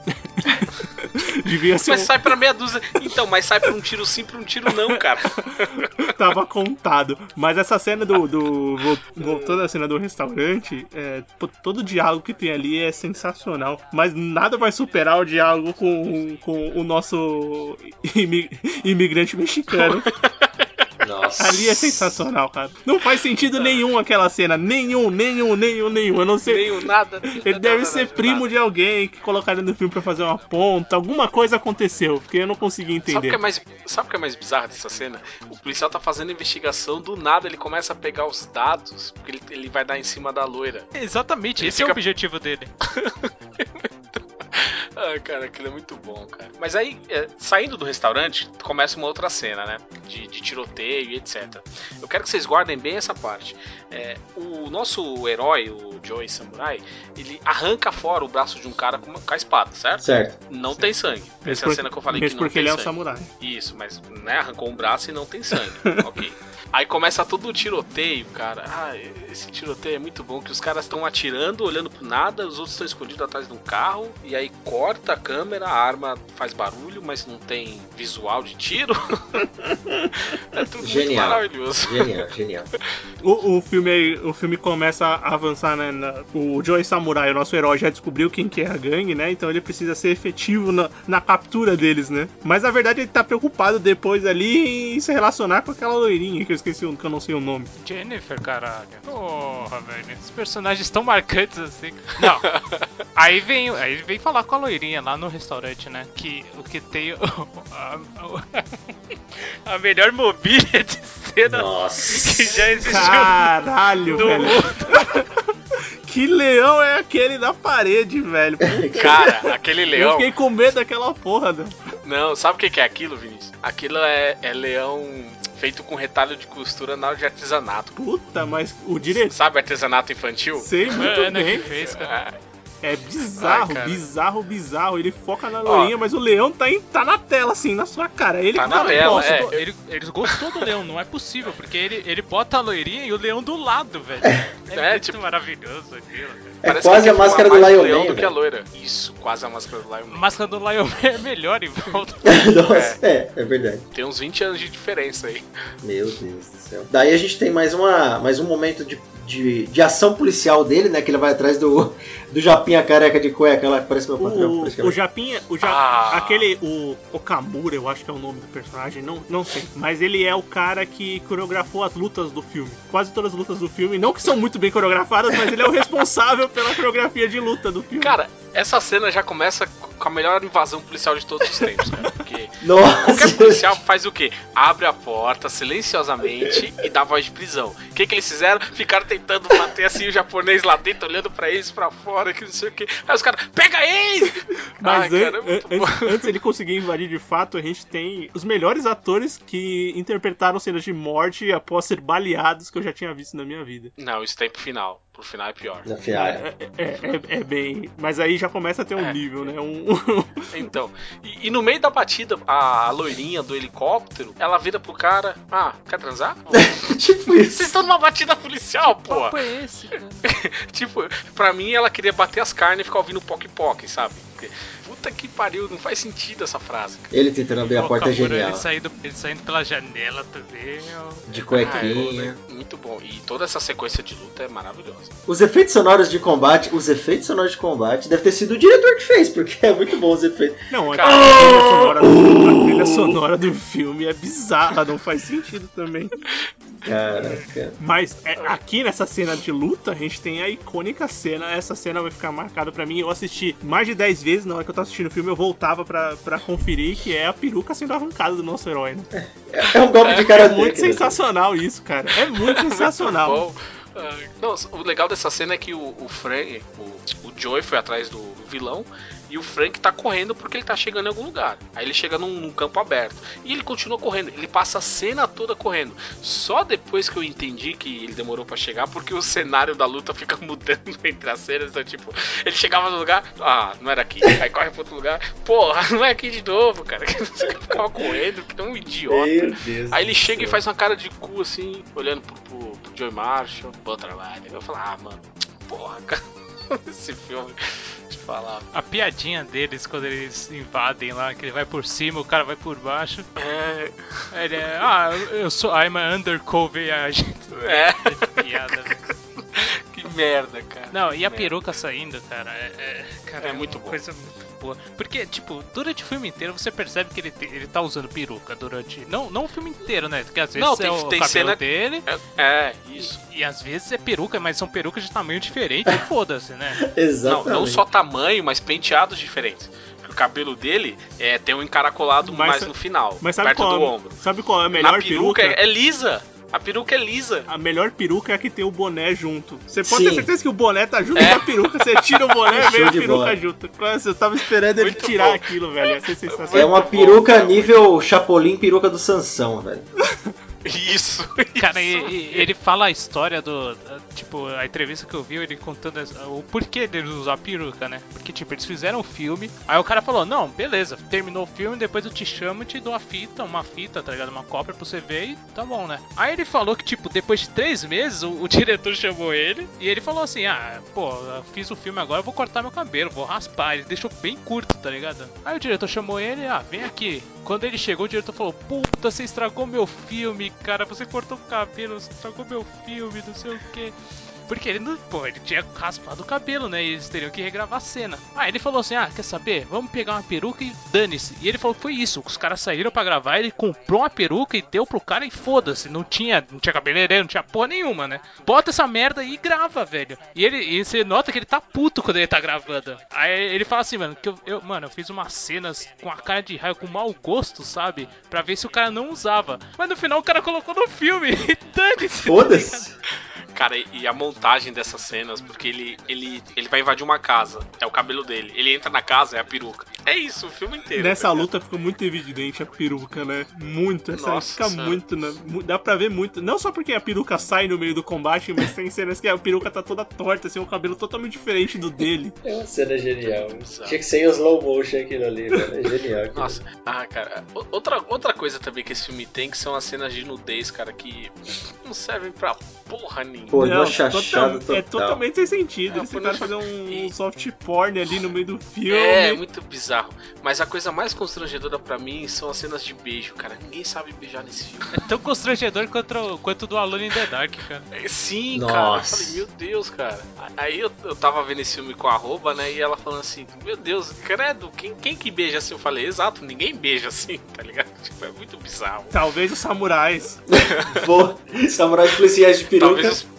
Devia ser Mas um... sai pra meia dúzia. Então, mas sai pra um tiro sim, pra um tiro não, cara. Tava contado. Mas essa cena do... do voltando à cena do restaurante, é, todo o diálogo que tem ali é sensacional. Mas nada vai superar o diálogo com, com o nosso imi, imigrante mexicano. Nossa. Ali é sensacional, cara. Não faz sentido nenhum aquela cena. Nenhum, nenhum, nenhum, nenhum. Eu não sei. Nenhum, nada. Ele nada, deve nada, ser nada, primo nada. de alguém que colocaram no filme pra fazer uma ponta. Alguma coisa aconteceu, porque eu não consegui Sabe o entender. que é mais, sabe o que é mais bizarro dessa cena? O policial tá fazendo a investigação, do nada ele começa a pegar os dados, porque ele, ele vai dar em cima da loira. Exatamente, Ele esse é fica- o objetivo dele. Ah, cara, aquilo é muito bom, cara. Mas aí, é, saindo do restaurante, começa uma outra cena, né? De, de tiroteio e etcétera. Eu quero que vocês guardem bem essa parte. É, o nosso herói, o Joey Samurai, ele arranca fora o braço de um cara com, uma, com a espada, certo? Certo. Não tem sangue. Mesmo Essa é a porque- cena que eu falei que mesmo não porque tem ele é um sangue. samurai. Isso, mas né, arrancou um braço e não tem sangue. Ok. Aí começa todo o tiroteio, cara. Ah, esse tiroteio é muito bom, que os caras estão atirando, olhando pro nada, os outros estão escondidos atrás de um carro, e aí corta a câmera, a arma faz barulho, mas não tem visual de tiro. É tudo Genial. muito maravilhoso. Genial, genial. O, o, filme, o filme começa a avançar, né? Na, o Joey Samurai, o nosso herói, já descobriu quem que é a gangue, né? Então ele precisa ser efetivo na, na captura deles, né? Mas na verdade ele tá preocupado depois ali em se relacionar com aquela loirinha que eu esqueci, o- que eu não sei o nome. Jennifer, caralho. Porra, velho. Esses personagens tão marcantes assim. Não. Aí vem, aí ele vem falar com a loirinha lá no restaurante, né? Que o que tem o- a, a- a melhor mobília de cena Nossa. que já existiu. Caralho, no velho. mundo. Que leão é aquele da parede, velho? Cara, aquele Eu leão. fiquei com medo daquela porra, né? Não, sabe o que que é aquilo, Vinícius? Aquilo é, é leão feito com retalho de costura na aula de artesanato. Puta, mas o diretor... Sabe artesanato infantil? Sei muito Ana bem. que fez, cara. É bizarro, Ai, cara. bizarro, bizarro. Ele foca na loirinha, mas o leão tá, em, tá na tela, assim, na sua cara. Ele Tá que na tá tela, posto. é. Ele, ele gostou do leão, não é possível, porque ele, ele bota a loirinha e o leão do lado, velho. É, É, muito tipo- maravilhoso aquilo, velho. É Parece quase que a quer filmar máscara do mais Lion o leão Man, do que a velho. loira. Isso, quase a máscara do Lion A Man. máscara do Lion Man é melhor em volta. Nossa, é, é verdade. Tem uns vinte anos de diferença aí. Meu Deus do céu. Daí a gente tem mais, uma, mais um momento de, de, de ação policial dele, né? Que ele vai atrás do, do Japinha careca de cueca lá, que parece meu patrão. O, o praticamente. Japinha, o Ja- Ah. aquele, o Okamura, eu acho que é o nome do personagem, não, não sei. Mas ele é o cara que coreografou as lutas do filme. Quase todas as lutas do filme, não que são muito bem coreografadas, mas ele é o responsável pela coreografia de luta do filme. Cara, essa cena já começa com a melhor invasão policial de todos os tempos, cara. Porque Nossa, qualquer policial faz o quê? Abre a porta silenciosamente e dá voz de prisão. O que que eles fizeram? Ficaram tentando manter assim o japonês lá dentro, olhando pra eles pra fora, que não sei o que. Aí os caras, pega ele! Mas Ai, an- cara, é muito an- bom. antes, antes ele conseguir invadir de fato, a gente tem os melhores atores que interpretaram cenas de morte após ser baleados que eu já tinha visto na minha vida. Não, isso tem pro final. Pro final é pior. No final. É, é, é, é bem. Mas aí já começa a ter um É. nível, né? Um... Então, e, e no meio da batida, a, a loirinha do helicóptero, ela vira pro cara: ah, quer transar? Tipo isso. Vocês estão numa batida policial, pô. Papo é esse, cara? Tipo, pra mim ela queria bater as carnes e ficar ouvindo poc-poc, sabe? Porque, puta que pariu, não faz sentido essa frase. Ele tentando abrir a O porta é Kamura, genial. Ele saindo, ele saindo pela janela também. ó. De Ah, cuequinha. é muito bom. E toda essa sequência de luta é maravilhosa. Os efeitos sonoros de combate, os efeitos sonoros de combate deve ter sido o diretor que fez, porque é muito bom os efeitos. Não, a, Cara, trilha sonora do, a trilha sonora do filme é bizarra, não faz sentido também. Caraca. Mas é, aqui nessa cena de luta, a gente tem a icônica cena. Essa cena vai ficar marcada pra mim. Eu assisti mais de dez vezes. Na hora que eu tava assistindo o filme, eu voltava pra, pra conferir, que é a peruca sendo arrancada do nosso herói, né? É, é um golpe de cara É muito sensacional isso, cara. É muito sensacional. Muito bom. Não, o legal dessa cena é que o, o Frank, o, o Joey foi atrás do vilão e o Frank tá correndo porque ele tá chegando em algum lugar. Aí ele chega num, num campo aberto e ele continua correndo. Ele passa a cena toda correndo. Só depois que eu entendi que ele demorou pra chegar, porque o cenário da luta fica mudando entre as cenas. Então, tipo, ele chegava no lugar, ah, não era aqui. Aí corre pra outro lugar, porra, não é aqui de novo, cara. Ele ficava correndo, que nem um idiota. Meu Deus Aí ele do chega céu. e faz uma cara de cu assim, olhando pro, pro, pro Joey Marshall. Bom trabalho. Eu falo, ah, mano, porra, cara. Esse filme, te falar. A piadinha deles quando eles invadem lá, que ele vai por cima, o cara vai por baixo. É. Ele é, ah, eu sou, I'm a undercover agent. É. Que piada, velho. Que merda, cara. Não, e a merda. peruca saindo, cara, é, é, cara, É é muito uma bom. coisa muito boa. Porque, tipo, durante o filme inteiro você percebe que ele, te- ele tá usando peruca durante. Não, não o filme inteiro, né? Porque às vezes Não, é tem- o tem cabelo cena- dele. É, é, isso. E às vezes é peruca, mas são perucas de tamanho diferente e foda-se, né? Exatamente. Não, não só tamanho, mas penteados diferentes. Porque o cabelo dele é, tem um encaracolado Mas mais sa- no final, Mas sabe perto qual, do ombro. sabe qual é a melhor Na peruca, peruca? É, é lisa. A peruca é lisa. A melhor peruca é a que tem o boné junto. Você pode Sim. ter certeza que o boné tá junto É. com a peruca. Você tira o boné e Show vem a de peruca bola. junto. Nossa, eu tava esperando ele Muito tirar bom. aquilo, velho. Ia ser sensacional. É uma Muito bom, peruca cara, nível Chapolin, peruca do Sansão, velho. Isso. Cara, isso. e- e- ele fala a história do. Tipo, a entrevista que eu vi, ele contando essa- o porquê deles usar peruca, né? Porque, tipo, eles fizeram o filme, aí o cara falou: não, beleza, terminou o filme, depois eu te chamo e te dou a fita, uma fita, tá ligado? Uma cópia pra você ver e tá bom, né? Aí ele falou que, tipo, depois de três meses, o, o diretor chamou ele e ele falou assim: ah, pô, eu fiz o filme agora, eu vou cortar meu cabelo, vou raspar. Ele deixou bem curto, tá ligado? Aí o diretor chamou ele, ah, vem aqui. Quando ele chegou, o diretor falou: puta, você estragou meu filme, cara, você cortou o cabelo, você estragou meu filme, não sei o que. Porque ele não, pô, ele tinha raspado o cabelo, né? E eles teriam que regravar a cena. Aí ele falou assim: ah, quer saber? Vamos pegar uma peruca e dane-se. E ele falou que foi isso. Os caras saíram pra gravar, ele comprou uma peruca e deu pro cara e foda-se. Não tinha, não tinha cabeleireiro, não tinha porra nenhuma, né? Bota essa merda aí e grava, velho. E ele, e você nota que ele tá puto quando ele tá gravando. Aí ele fala assim, mano, que eu, eu mano, eu fiz umas cenas com a cara de raio, com mau gosto, sabe? Pra ver se o cara não usava. Mas no final o cara colocou no filme e dane-se. Foda-se. Cara, e a montagem dessas cenas, porque ele, ele, ele vai invadir uma casa, é o cabelo dele. Ele entra na casa, é a peruca. É isso, o filme inteiro. Nessa tá ligado? luta ficou muito evidente a peruca, né? Muito. Essa Nossa fica senhora. muito, né? Mu- Dá pra ver muito. Não só porque a peruca sai no meio do combate, mas tem cenas que a peruca tá toda torta, assim, o cabelo totalmente diferente do dele. É uma cena genial. Exato. Tinha que ser em slow motion aquilo ali, velho. É genial. aquilo. Nossa, ah, cara, o- outra, outra coisa também que esse filme tem, que são as cenas de nudez, cara, que não servem pra porra nenhuma. Pô, Não, chachado total- é total. totalmente sem sentido. É, Eles por tentaram não- fazer um E- soft porn ali no meio do filme. É, muito bizarro. Mas a coisa mais constrangedora pra mim são as cenas de beijo, cara. Ninguém sabe beijar nesse filme. É tão constrangedor quanto, o- quanto do Alone in the Dark, cara. É, sim, Nossa. cara. Eu falei, meu Deus, cara. Aí eu, eu tava vendo esse filme com a arroba, né? E ela falando assim, meu Deus, credo, quem, quem que beija assim? Eu falei, exato, ninguém beija assim, tá ligado? Tipo, é muito bizarro. Talvez os samurais. Pô, samurais policiais de peruca. Talvez os.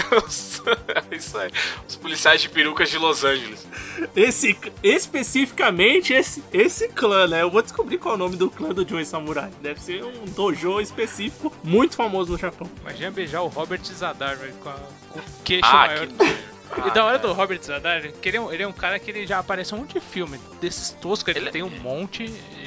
os- Isso aí. Os policiais de perucas de Los Angeles. Esse, especificamente esse, esse clã, né? Eu vou descobrir qual é o nome do clã do Joey Samurai. Deve ser um dojo específico muito famoso no Japão. Imagina beijar o Robert Zadar, velho, com, a- com o queixo Ah, maior. que. E da hora cara. do Robert Zadar, que ele é, um, ele é um cara que ele já aparece em um monte de filme desses toscos, ele, Ele- tem um monte, ele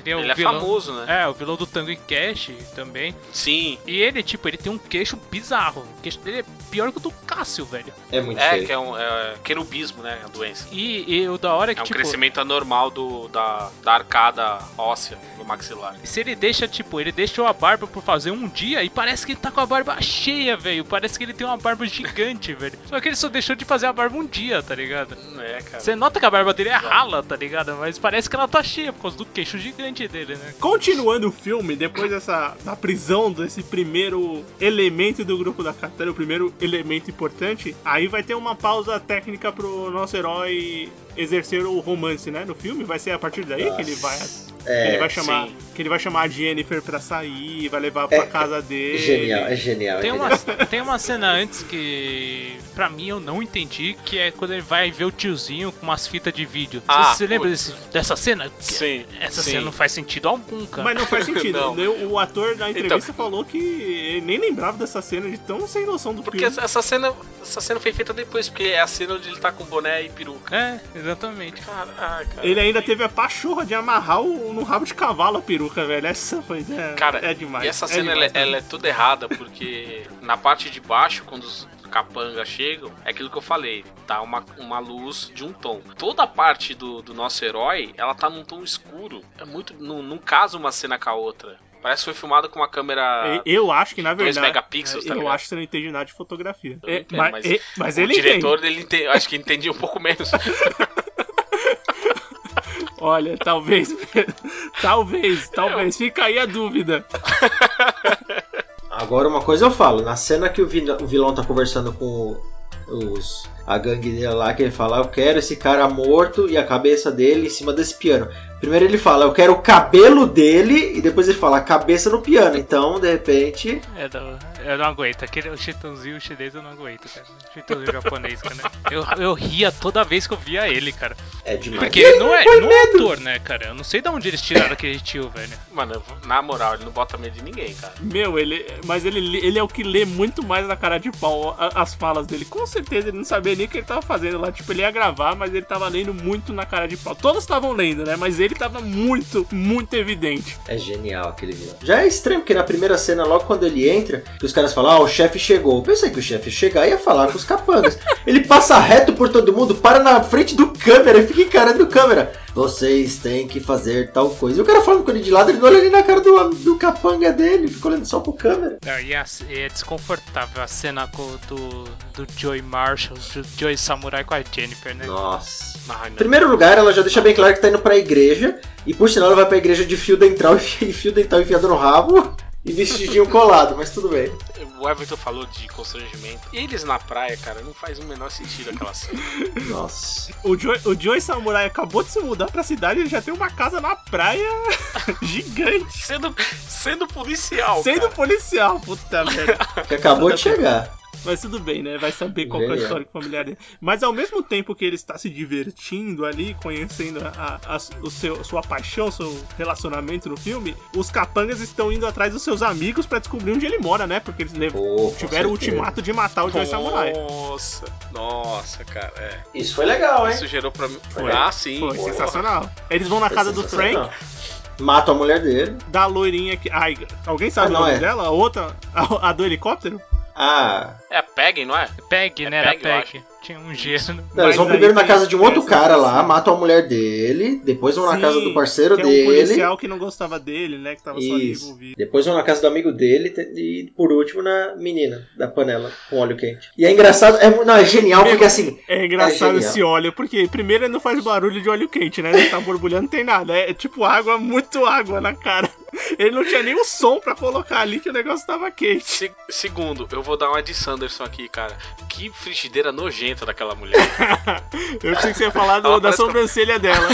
tem o ele é vilão, famoso, né? É, o vilão do Tango e Cash também. Sim. E ele, tipo, ele tem um queixo bizarro. O queixo dele é pior que o do Cássio, velho. É muito É, feio. que é um é, querubismo, né? A doença. E, e o da hora é que, É um tipo... crescimento anormal do, da, da arcada óssea do maxilar. Se ele deixa, tipo, ele deixou a barba por fazer um dia e parece que ele tá com a barba cheia, velho. Parece que ele tem uma barba gigante, velho. Só que ele só deixou de fazer a barba um dia, tá ligado? É, cara. Você nota que a barba dele é rala, tá ligado? Mas parece que ela tá cheia por causa do queixo gigante dele, né? Continuando o filme, depois dessa da prisão desse primeiro elemento do grupo da Katana, o primeiro elemento importante, aí vai ter uma pausa técnica pro nosso herói exercer o romance, né? No filme, vai ser a partir daí Nossa. que ele vai... É, que ele vai chamar, sim. que ele vai chamar a Jennifer pra sair, vai levar pra É, casa dele. Genial, é genial. Tem é uma, genial. tem uma cena antes que, pra mim, eu não entendi, que é quando ele vai ver o tiozinho com umas fitas de vídeo. Ah, Você lembra desse, dessa cena? Sim. Essa sim. cena não faz sentido algum, cara. Mas não faz sentido. Não. O, o ator na entrevista Então- falou que ele nem lembrava dessa cena de tão sem noção do Porque filme. essa cena, essa cena foi feita depois, porque é a cena onde ele tá com boné e peruca. É, exatamente. Cara, ah, cara. Ele ainda teve a pachorra de amarrar o, no rabo de cavalo a peruca, velho. Essa foi. É, Cara, é demais. e essa é cena demais, ela, ela é toda errada, porque na parte de baixo, quando os capangas chegam, é aquilo que eu falei, tá uma, uma luz de um tom. Toda a parte do, do nosso herói, ela tá num tom escuro. É muito. Não, não casa uma cena com a outra. Parece que foi filmado com uma câmera. Eu acho que, na dois verdade. megapixels, tá eu ligado? acho que você não entende nada de fotografia. Eu não É, entendo, mas, mas é, mas o ele diretor, entende. ele entende, acho que entendia um pouco menos. Olha, talvez. talvez, talvez. Fica aí a dúvida. Agora uma coisa eu falo, na cena que o vilão, o vilão tá conversando com os, a gangue dele lá, que ele fala, eu quero esse cara morto e a cabeça dele em cima desse piano. Primeiro ele fala, eu quero o cabelo dele, e depois ele fala, a cabeça no piano. Então, de repente... É, não, eu não aguento. Aquele o chitãozinho chinês eu não aguento, cara. O chitãozinho japonês, cara. Eu, eu ria toda vez que eu via ele, cara. É demais. Porque ele não é, não é ator, né, cara? Eu não sei de onde eles tiraram aquele tio, velho. Mano, na moral, ele não bota medo de ninguém, cara. Meu, ele. Mas ele, ele é o que lê muito mais na cara de pau a- as falas dele. Com certeza ele não sabia nem o que ele tava fazendo lá. Tipo, ele ia gravar, mas ele tava lendo muito na cara de pau. Todos estavam lendo, né? Mas ele tava muito, muito evidente. É genial aquele vilão. Já é estranho, porque na primeira cena, logo quando ele entra, que os caras falam, ah, o chefe chegou. Eu pensei que o chefe ia chegar e ia falar com os capangas. Ele passa reto por todo mundo, para na frente do câmera e fica encarando o câmera. Vocês têm que fazer tal coisa. E o cara falando com ele de lado, ele não olha nem na cara do, do capanga dele, fica olhando só pro câmera. Não, e, a, e é desconfortável a cena com, do, do Joey Marshall, do Joey Samurai com a Jennifer, né? Nossa. Ai, Em primeiro lugar, ela já deixa bem claro que tá indo pra igreja. E por sinal, ela vai pra igreja de fio dental e fio dental enfiado no rabo. E vestidinho colado, mas tudo bem. O Everton falou de constrangimento. Eles na praia, cara, não faz o menor sentido aquela cena. Nossa. O Joey, o Joey Samurai acabou de se mudar pra cidade e ele já tem uma casa na praia gigante. Sendo, sendo policial, Sendo cara. policial, puta merda. Que acabou de chegar. Mas tudo bem, né? Vai saber qual que é o Genial. histórico familiar dele. Mas ao mesmo tempo que ele está se divertindo ali, conhecendo a, a, o seu, sua paixão, seu relacionamento no filme, os capangas estão indo atrás dos seus amigos pra descobrir onde ele mora, né? Porque eles lev- Oh, com tiveram o certeza. ultimato de matar o Joey Samurai. Nossa, nossa, cara, é. Isso foi legal, hein? Isso gerou pra mim. Foi. Ah, sim. Foi porra. sensacional. Eles vão na Foi casa do sensacional. Frank, Matam a mulher dele. da loirinha que. Ai, alguém sabe Ah, o não, nome é. dela? A outra? A, a do helicóptero? Ah. É a Peg, não é? Peg, É né? Era Peg, eu Peg. Tinha um G. No... Não, eles Mas vão aí primeiro na tem- casa de um outro essa- cara lá, sim. matam a mulher dele, depois vão na Sim, casa do parceiro que é um dele. policial que não gostava dele, né? Que tava só ali Isso. envolvido. Depois vão na casa do amigo dele te- e por último na menina da panela com óleo quente. E é engraçado, é, mu- não, é genial Meu, porque assim. É engraçado genial. esse óleo, porque primeiro ele não faz barulho de óleo quente, né? Não tá borbulhando, não tem nada. É tipo água, muito água na cara. Ele não tinha nenhum som pra colocar ali que o negócio tava quente. Se- segundo, eu vou dar uma de Sanderson aqui, cara. Que frigideira nojenta daquela mulher. Eu pensei que você ia falar do- Ela da parece que- sobrancelha dela.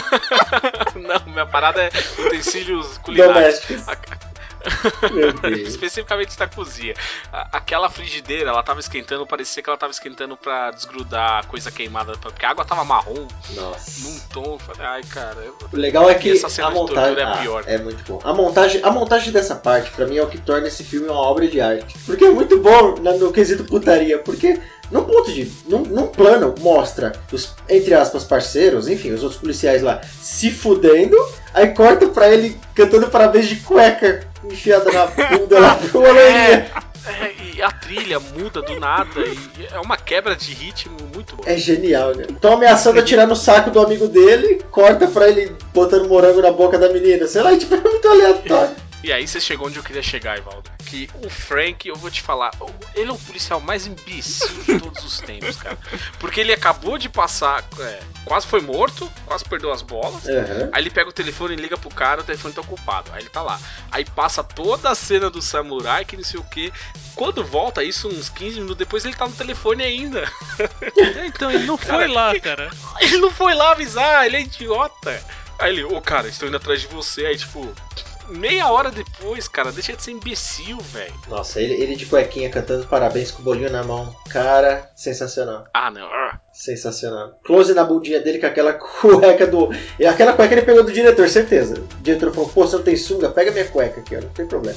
Não, minha parada é utensílios culinários. Domésticos. A- Meu Deus. Especificamente da cozinha. A- Aquela frigideira, ela tava esquentando, parecia que ela tava esquentando pra desgrudar a coisa queimada, porque a água tava marrom, Nossa. num tom. Eu falei, ai, cara. eu- O legal é que E essa cena a de montagem tortura é ah, pior. é muito bom. A montagem, a montagem dessa parte, pra mim, é o que torna esse filme uma obra de arte. Porque é muito bom na- no quesito putaria. Porque num ponto de... Num, num plano, mostra os, entre aspas, parceiros, enfim, os outros policiais lá, se fudendo, aí corta pra ele cantando parabéns de cueca, enfiada na bunda lá pra uma loirinha. É, e a trilha muda do nada, e é uma quebra de ritmo muito boa. É genial, né? Estão ameaçando atirar no saco do amigo dele, corta pra ele botando morango na boca da menina, sei lá, tipo, é muito aleatório. E aí você chegou onde eu queria chegar, Ivaldo. Que o Frank, eu vou te falar, ele é o policial mais imbecil de todos os tempos, cara. Porque ele acabou de passar, é, quase foi morto, quase perdeu as bolas. Uhum. Aí ele pega o telefone e liga pro cara, o telefone tá ocupado. Aí ele tá lá. Aí passa toda a cena do samurai, que não sei o que. Quando volta, isso uns quinze minutos depois, ele tá no telefone ainda. Então, ele não foi cara, lá, cara. Ele não foi lá avisar, ele é idiota. Aí ele, ô oh, cara, estou indo atrás de você. Aí tipo... Meia hora depois, cara, deixa de ser imbecil, velho. Nossa, ele, ele de cuequinha cantando parabéns com o bolinho na mão. Cara, sensacional. Ah, não. Sensacional. Close na bundinha dele com aquela cueca do... Aquela cueca ele pegou do diretor, certeza. O diretor falou, pô, você não tem sunga? Pega minha cueca aqui, ó, não tem problema.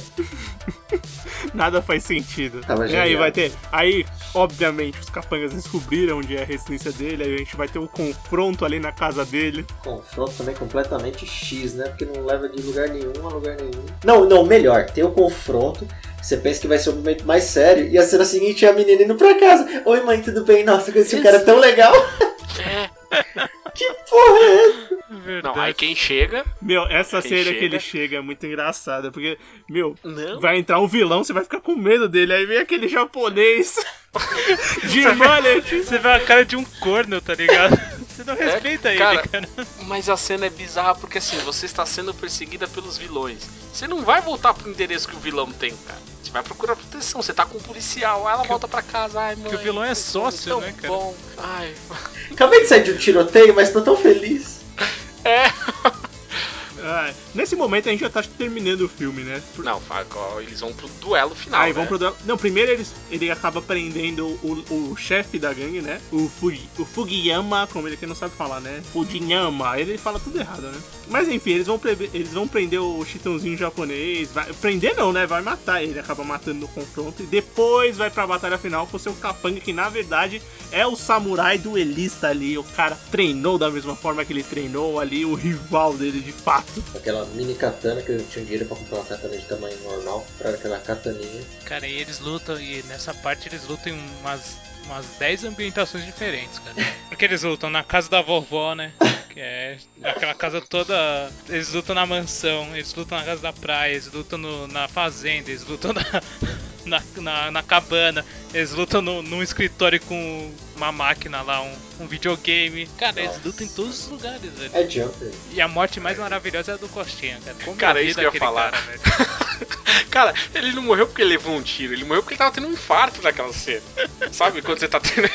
Nada faz sentido. Tava e aí vai ter... Aí, obviamente, os capangas descobriram onde é a residência dele, aí a gente vai ter um confronto ali na casa dele. Confronto também completamente X, né? Porque não leva de lugar nenhum a lugar nenhum. Não, não, melhor. Tem o confronto, você pensa que vai ser um momento mais sério, e a cena seguinte é a menina indo pra casa. Oi, mãe, tudo bem? Nossa, esse cara é tão legal. É. Que porra é essa? Não, aí quem chega... Meu, essa quem cena chega... que ele chega é muito engraçada, porque, meu, não. vai entrar um vilão, você vai ficar com medo dele, aí vem aquele japonês de mullet. Você vê a cara de um corno, tá ligado? Você não respeita é, ele, cara, cara. Mas a cena é bizarra porque assim, você está sendo perseguida pelos vilões. Você não vai voltar pro endereço que o vilão tem, cara. Você vai procurar proteção, você tá com um policial, aí ela que volta pra casa, ai mãe. Que o vilão é sócio, né, cara? Bom. Ai. Acabei de sair de um tiroteio, mas tô tão feliz. É. Ah, nesse momento a gente já tá terminando o filme, né? Por... Não, eles vão pro duelo final. Ah, né? vão pro duelo. Não, primeiro eles, ele acaba prendendo o, o chefe da gangue, né? O, Fuji, o Fugiyama, como ele que não sabe falar, né? Fujiyama, ele fala tudo errado, né? Mas enfim, eles vão, pre... eles vão prender o chitãozinho japonês. Vai... Prender não, né? Vai matar ele, acaba matando no confronto. E depois vai pra batalha final com o seu capanga, que na verdade é o samurai duelista ali. O cara treinou da mesma forma que ele treinou ali, o rival dele de fato. Aquela mini katana, que eu não tinha dinheiro pra comprar uma katana de tamanho normal, pra aquela kataninha. Cara, e eles lutam, e nessa parte eles lutam em umas, umas dez ambientações diferentes, cara. Porque eles lutam na casa da vovó, né? Que é aquela casa toda... Eles lutam na mansão, eles lutam na casa da praia, eles lutam no, na fazenda, eles lutam na... Na, na, na cabana, eles lutam no, num escritório com uma máquina lá, um, um videogame. Cara, Nossa. Eles lutam em todos os lugares, velho. É Jumper. E a morte mais maravilhosa é a do Costinha, cara. Como cara, é isso que eu ia falar. Cara, cara, ele não morreu porque ele levou um tiro, ele morreu porque ele tava tendo um infarto naquela cena. Sabe quando você tá tendo.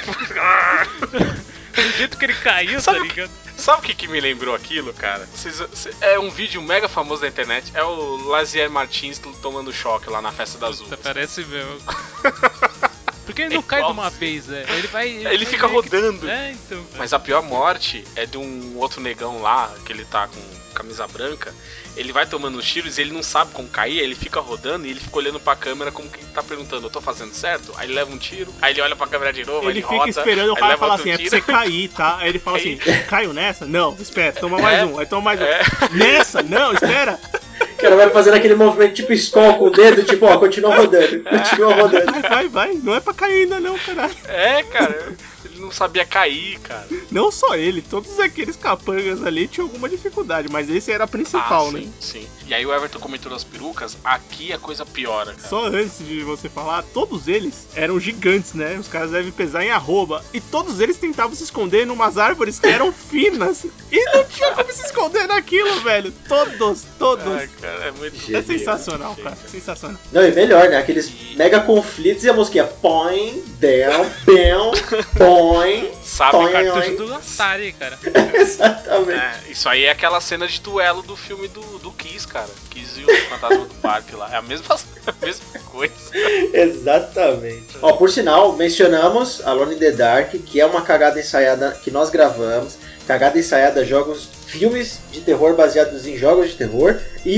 Do jeito que ele caiu, sabe tá ligado? Sabe o que, que me lembrou aquilo, cara? Vocês, cês, é um vídeo mega famoso da internet. É o Lazier Martins tomando choque lá na festa das uvas. Parece mesmo. Porque ele não é cai de uma vez, né? Ele vai. Ele, ele vai fica rodando. Que... É, então. Mas a pior morte é de um outro negão lá, que ele tá com camisa branca. Ele vai tomando os tiros e ele não sabe como cair, ele fica rodando e ele fica olhando pra câmera como que tá perguntando, eu tô fazendo certo? Aí ele leva um tiro, aí ele olha pra câmera de novo, ele, ele fica roda, esperando o cara falar assim, tiro. é pra você cair, tá? Aí ele fala assim, caiu nessa? Não, espera, toma mais é, um, aí toma mais é. um. Nessa? Não, espera. O cara vai fazendo aquele movimento tipo Skull com o dedo, tipo, ó, continua rodando, continua rodando. Vai, vai, vai, não é pra cair ainda não, caralho. É, cara, ele não sabia cair, cara. Não só ele, todos aqueles capangas ali tinham alguma dificuldade, mas esse era a principal, ah, né? Sim, sim. E aí o Everton comentou das perucas, aqui a coisa piora, cara. Só antes de você falar, todos eles eram gigantes, né? Os caras devem pesar em arroba. E todos eles tentavam se esconder em umas árvores que eram finas. E não tinha como se esconder naquilo, velho. Todos, todos. Ah, cara, é muito É sensacional, cara. Sensacional. Não, e melhor, né? Aqueles e... mega conflitos e a musiquinha põe, down, down, põe. Sabe, põe, cartucho do Atari, cara. Exatamente. É, isso aí é aquela cena de duelo do filme do, do Kiss, cara. Kiss e o Fantasma do Parque lá. É a mesma, a mesma coisa. Exatamente. Ó, por sinal, mencionamos Alone in the Dark, que é uma cagada ensaiada que nós gravamos. Cagada ensaiada, jogos, filmes de terror baseados em jogos de terror. E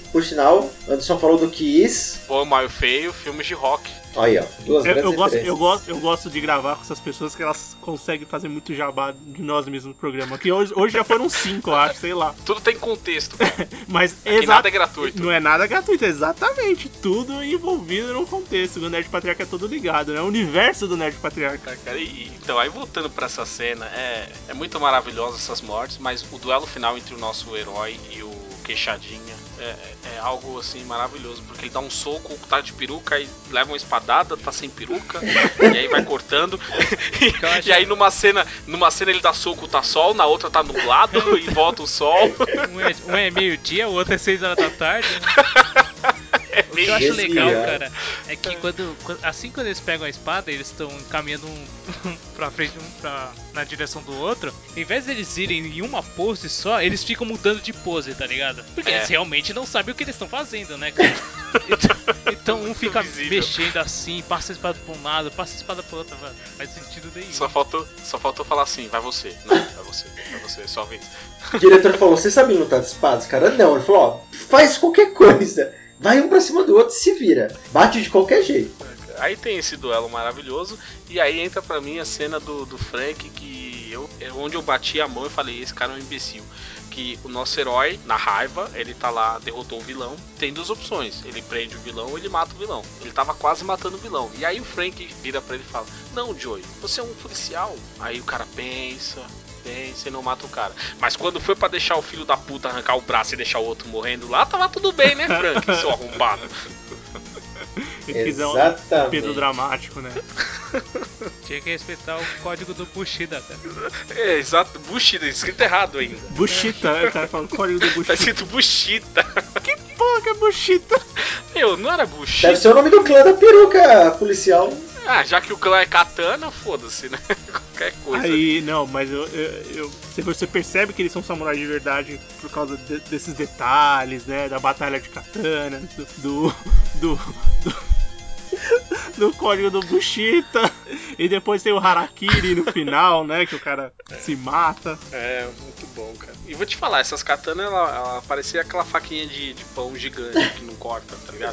por sinal, Anderson falou do Kiss. Bom, Mal e Feio, filmes de rock. Aí, ó, duas eu, grandes eu gosto, referências. eu, gosto, eu gosto de gravar com essas pessoas que elas conseguem fazer muito jabá de nós mesmos no programa. Que hoje, hoje já foram cinco, eu acho, sei lá. Tudo tem contexto. Mas Aqui nada é gratuito. Não é nada gratuito, exatamente. Tudo envolvido num contexto. O Nerd Patriarca é todo ligado, né? O universo do Nerd Patriarca. Cara, e, então, aí voltando pra essa cena, é, é muito maravilhosa essas mortes, mas o duelo final entre o nosso herói e o Queixadinha é, é algo assim maravilhoso, porque ele dá um soco, tá de peruca e leva uma espadada, tá sem peruca, e aí vai cortando. e, e aí numa cena, numa cena ele dá soco, tá sol, na outra tá nublado e volta o sol. Um é, um é meio-dia, o outro é seis horas da tarde. Né? É o que eu acho legal, cara, é que quando, assim quando eles pegam a espada, eles estão caminhando um pra frente, um pra, na direção do outro. Em vez de eles irem em uma pose só, eles ficam mudando de pose, tá ligado? Porque é. eles realmente não sabem o que eles estão fazendo, né, cara? Então, então um fica visível. Mexendo assim, passa a espada pra um lado, passa a espada pro outro, mano. Faz sentido nenhum. Só faltou, só faltou falar assim, vai você. Não, vai você, vai você, só vez. O diretor falou, você sabe lutar de espadas? Cara, não. Ele falou, ó, faz qualquer coisa. Vai um pra cima do outro e se vira. Bate de qualquer jeito. Aí tem esse duelo maravilhoso. E aí entra pra mim a cena do, do Frank, que eu, onde eu bati a mão e falei, esse cara é um imbecil. Que o nosso herói, na raiva, ele tá lá, derrotou o vilão. Tem duas opções, ele prende o vilão ou ele mata o vilão. Ele tava quase matando o vilão. E aí o Frank vira pra ele e fala, não, Joey, você é um policial. Aí o cara pensa... pensa e não mata o cara. Mas quando foi pra deixar o filho da puta arrancar o braço e deixar o outro morrendo lá, tava tudo bem, né, Frank? Seu arrombado. Ele quiser um peso dramático, né? Tinha que respeitar o código do Bushida, cara. É, exato. Bushida, escrito errado ainda. Bushita, o cara falando código do Bushita. Tá escrito Bushita. Que porra que é Bushita? Meu, não era Bushita. Deve ser o nome do clã da peruca policial. Ah, já que o clã é katana, foda-se, né? Qualquer coisa. Aí, ali. Não, mas eu, eu, eu, você percebe que eles são samurais de verdade por causa de, desses detalhes, né? Da batalha de katana, do... do, do, do... no código do Bushita. E depois tem o Harakiri no final, né? Que o cara se mata. É, muito bom, cara. E vou te falar, essas katanas, ela, ela parecia aquela faquinha de, de pão gigante que não corta, tá ligado?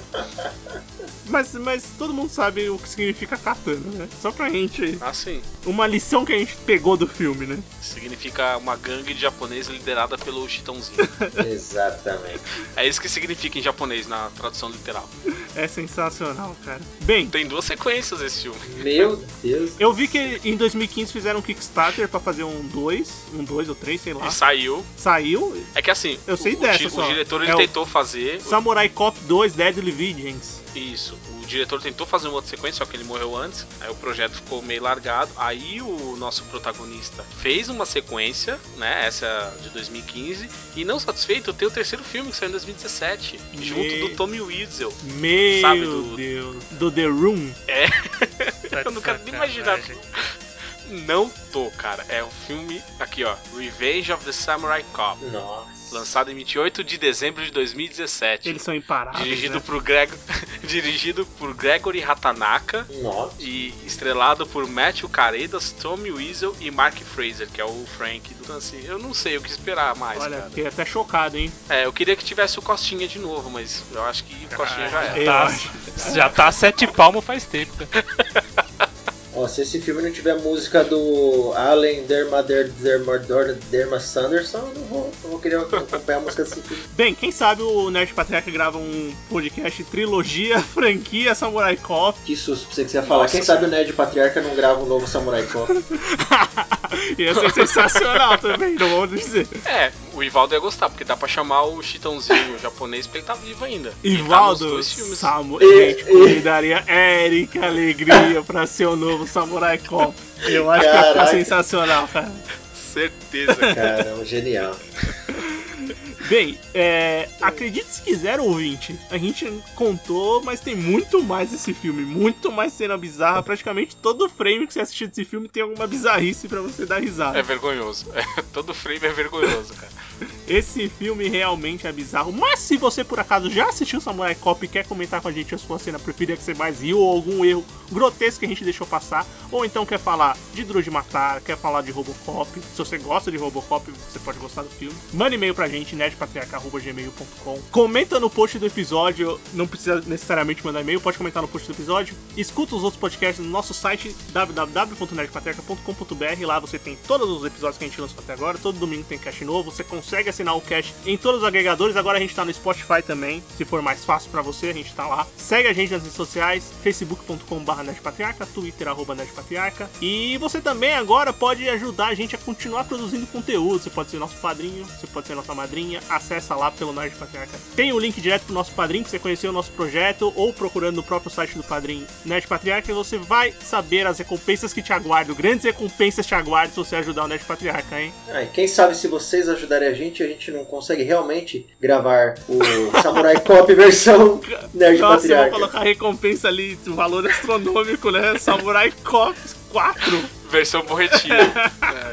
Mas, mas todo mundo sabe o que significa katana, né? Só pra gente... Ah, sim. Uma lição que a gente pegou do filme, né? Significa uma gangue de japonês liderada pelo Chitãozinho. Exatamente. É isso que significa em japonês, na tradução literal. É sensacional, cara. Bem... Tem duas sequências esse filme. Meu Deus. Eu vi que em dois mil e quinze fizeram um Kickstarter pra fazer um dois, um dois ou três, sei lá. E saiu. Saiu? É que assim, eu sei o, dessa o, só. o diretor ele é tentou fazer... Samurai Cop dois Deadly Vengeance. Isso. O diretor tentou fazer uma outra sequência, só que ele morreu antes. Aí o projeto ficou meio largado. Aí o nosso protagonista fez uma sequência, né? Essa de dois mil e quinze. E não satisfeito, tem o terceiro filme que saiu em dois mil e dezessete. Me... Junto do Tommy Wiseau. Meu sabe, do... Deus. Do The Room. É. Eu não quero nem imaginar. Não tô, cara. É um filme aqui, ó. Revenge of the Samurai Cop. Nossa. Lançado em vinte e oito de dezembro de dois mil e dezessete. Eles são imparáveis, Dirigido, né? por, Greg... Dirigido por Gregory Hatanaka. Nossa. E estrelado por Matthew Caredas, Tommy Wiseau e Mark Fraser, que é o Frank. Então, assim, eu não sei o que esperar mais, Olha, cara. fiquei até chocado, hein? É, eu queria que tivesse o Costinha de novo, mas eu acho que o Costinha ah, já era. Tá, já tá sete palmos faz tempo, cara. Ó, se esse filme não tiver música do Allen Dermader Dermador Derma Sanderson, eu não vou, não vou querer acompanhar a música desse filme. Bem, quem sabe o Nerd Patriarca grava um podcast trilogia, franquia Samurai Cop. Que susto pra você que você ia falar. Nossa, quem sabe o Nerd Patriarca não grava um novo Samurai Cop. Ia ser sensacional também, não vou dizer. É, o Ivaldo ia gostar, porque dá pra chamar o Chitãozinho o japonês, porque ele tá vivo ainda. Ivaldo, tá Samu... e, gente, e... convidaria Eric Alegria pra ser o novo Samurai Cop. Eu acho Caraca. que ia ficar sensacional, cara. Certeza, cara. Caramba, genial. Bem, é, acredite se quiser, ouvinte, a gente contou, mas tem muito mais desse filme, muito mais cena bizarra. Praticamente todo frame que você assistir desse filme tem alguma bizarrice pra você dar risada. É vergonhoso. É, todo frame é vergonhoso, cara. Esse filme realmente é bizarro. Mas se você por acaso já assistiu Samurai Cop e quer comentar com a gente a sua cena preferida que você mais riu, ou algum erro grotesco que a gente deixou passar, ou então quer falar de Duro de Matar, quer falar de Robocop, se você gosta de Robocop, você pode gostar do filme, manda e-mail pra gente, nerdpatriarca arroba gmail ponto com. Comenta no post do episódio, não precisa necessariamente mandar e-mail, pode comentar no post do episódio. Escuta os outros podcasts no nosso site w w w ponto nerdpatriarca ponto com ponto b r. Lá você tem todos os episódios que a gente lançou até agora. Todo domingo tem cast novo. Você consegue assinar o cast em todos os agregadores. Agora a gente tá no Spotify também. Se for mais fácil pra você, a gente tá lá. Segue a gente nas redes sociais, facebook ponto com barra nerdpatriarca, twitter arroba nerdpatriarca. E você também agora pode ajudar a gente a continuar produzindo conteúdo. Você pode ser nosso padrinho, você pode ser nossa madrinha. Acessa lá pelo Nerd Patriarca. Tem o link direto pro nosso padrinho pra você conhecer o nosso projeto, ou procurando no próprio site do padrinho Nerd Patriarca, você vai saber as recompensas que te aguardam. Grandes recompensas te aguardam se você ajudar o Nerd Patriarca, hein? Ah, e quem sabe se vocês ajudarem a gente, a gente não consegue realmente gravar o Samurai Cop versão Nerd Nossa, Patriarca. eu vou colocar a recompensa ali, o valor astronômico, né? Samurai Cop quatro. Versão borretinha. É.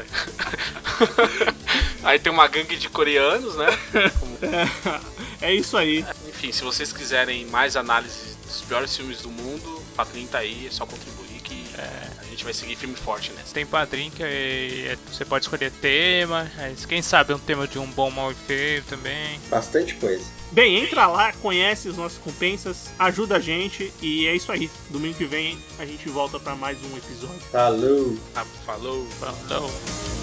Aí tem uma gangue de coreanos, né? Como... É, é isso aí. Enfim, se vocês quiserem mais análise dos piores filmes do mundo, o Padrim tá aí, é só contribuir que é, a gente vai seguir firme e forte nessa. Tem Padrim que é, é, você pode escolher tema, é, quem sabe um tema de um bom, mal e feio também. Bastante coisa. Bem, entra lá, conhece as nossas recompensas, ajuda a gente e é isso aí. Domingo que vem a gente volta pra mais um episódio. Falou! Ah, falou! Falou!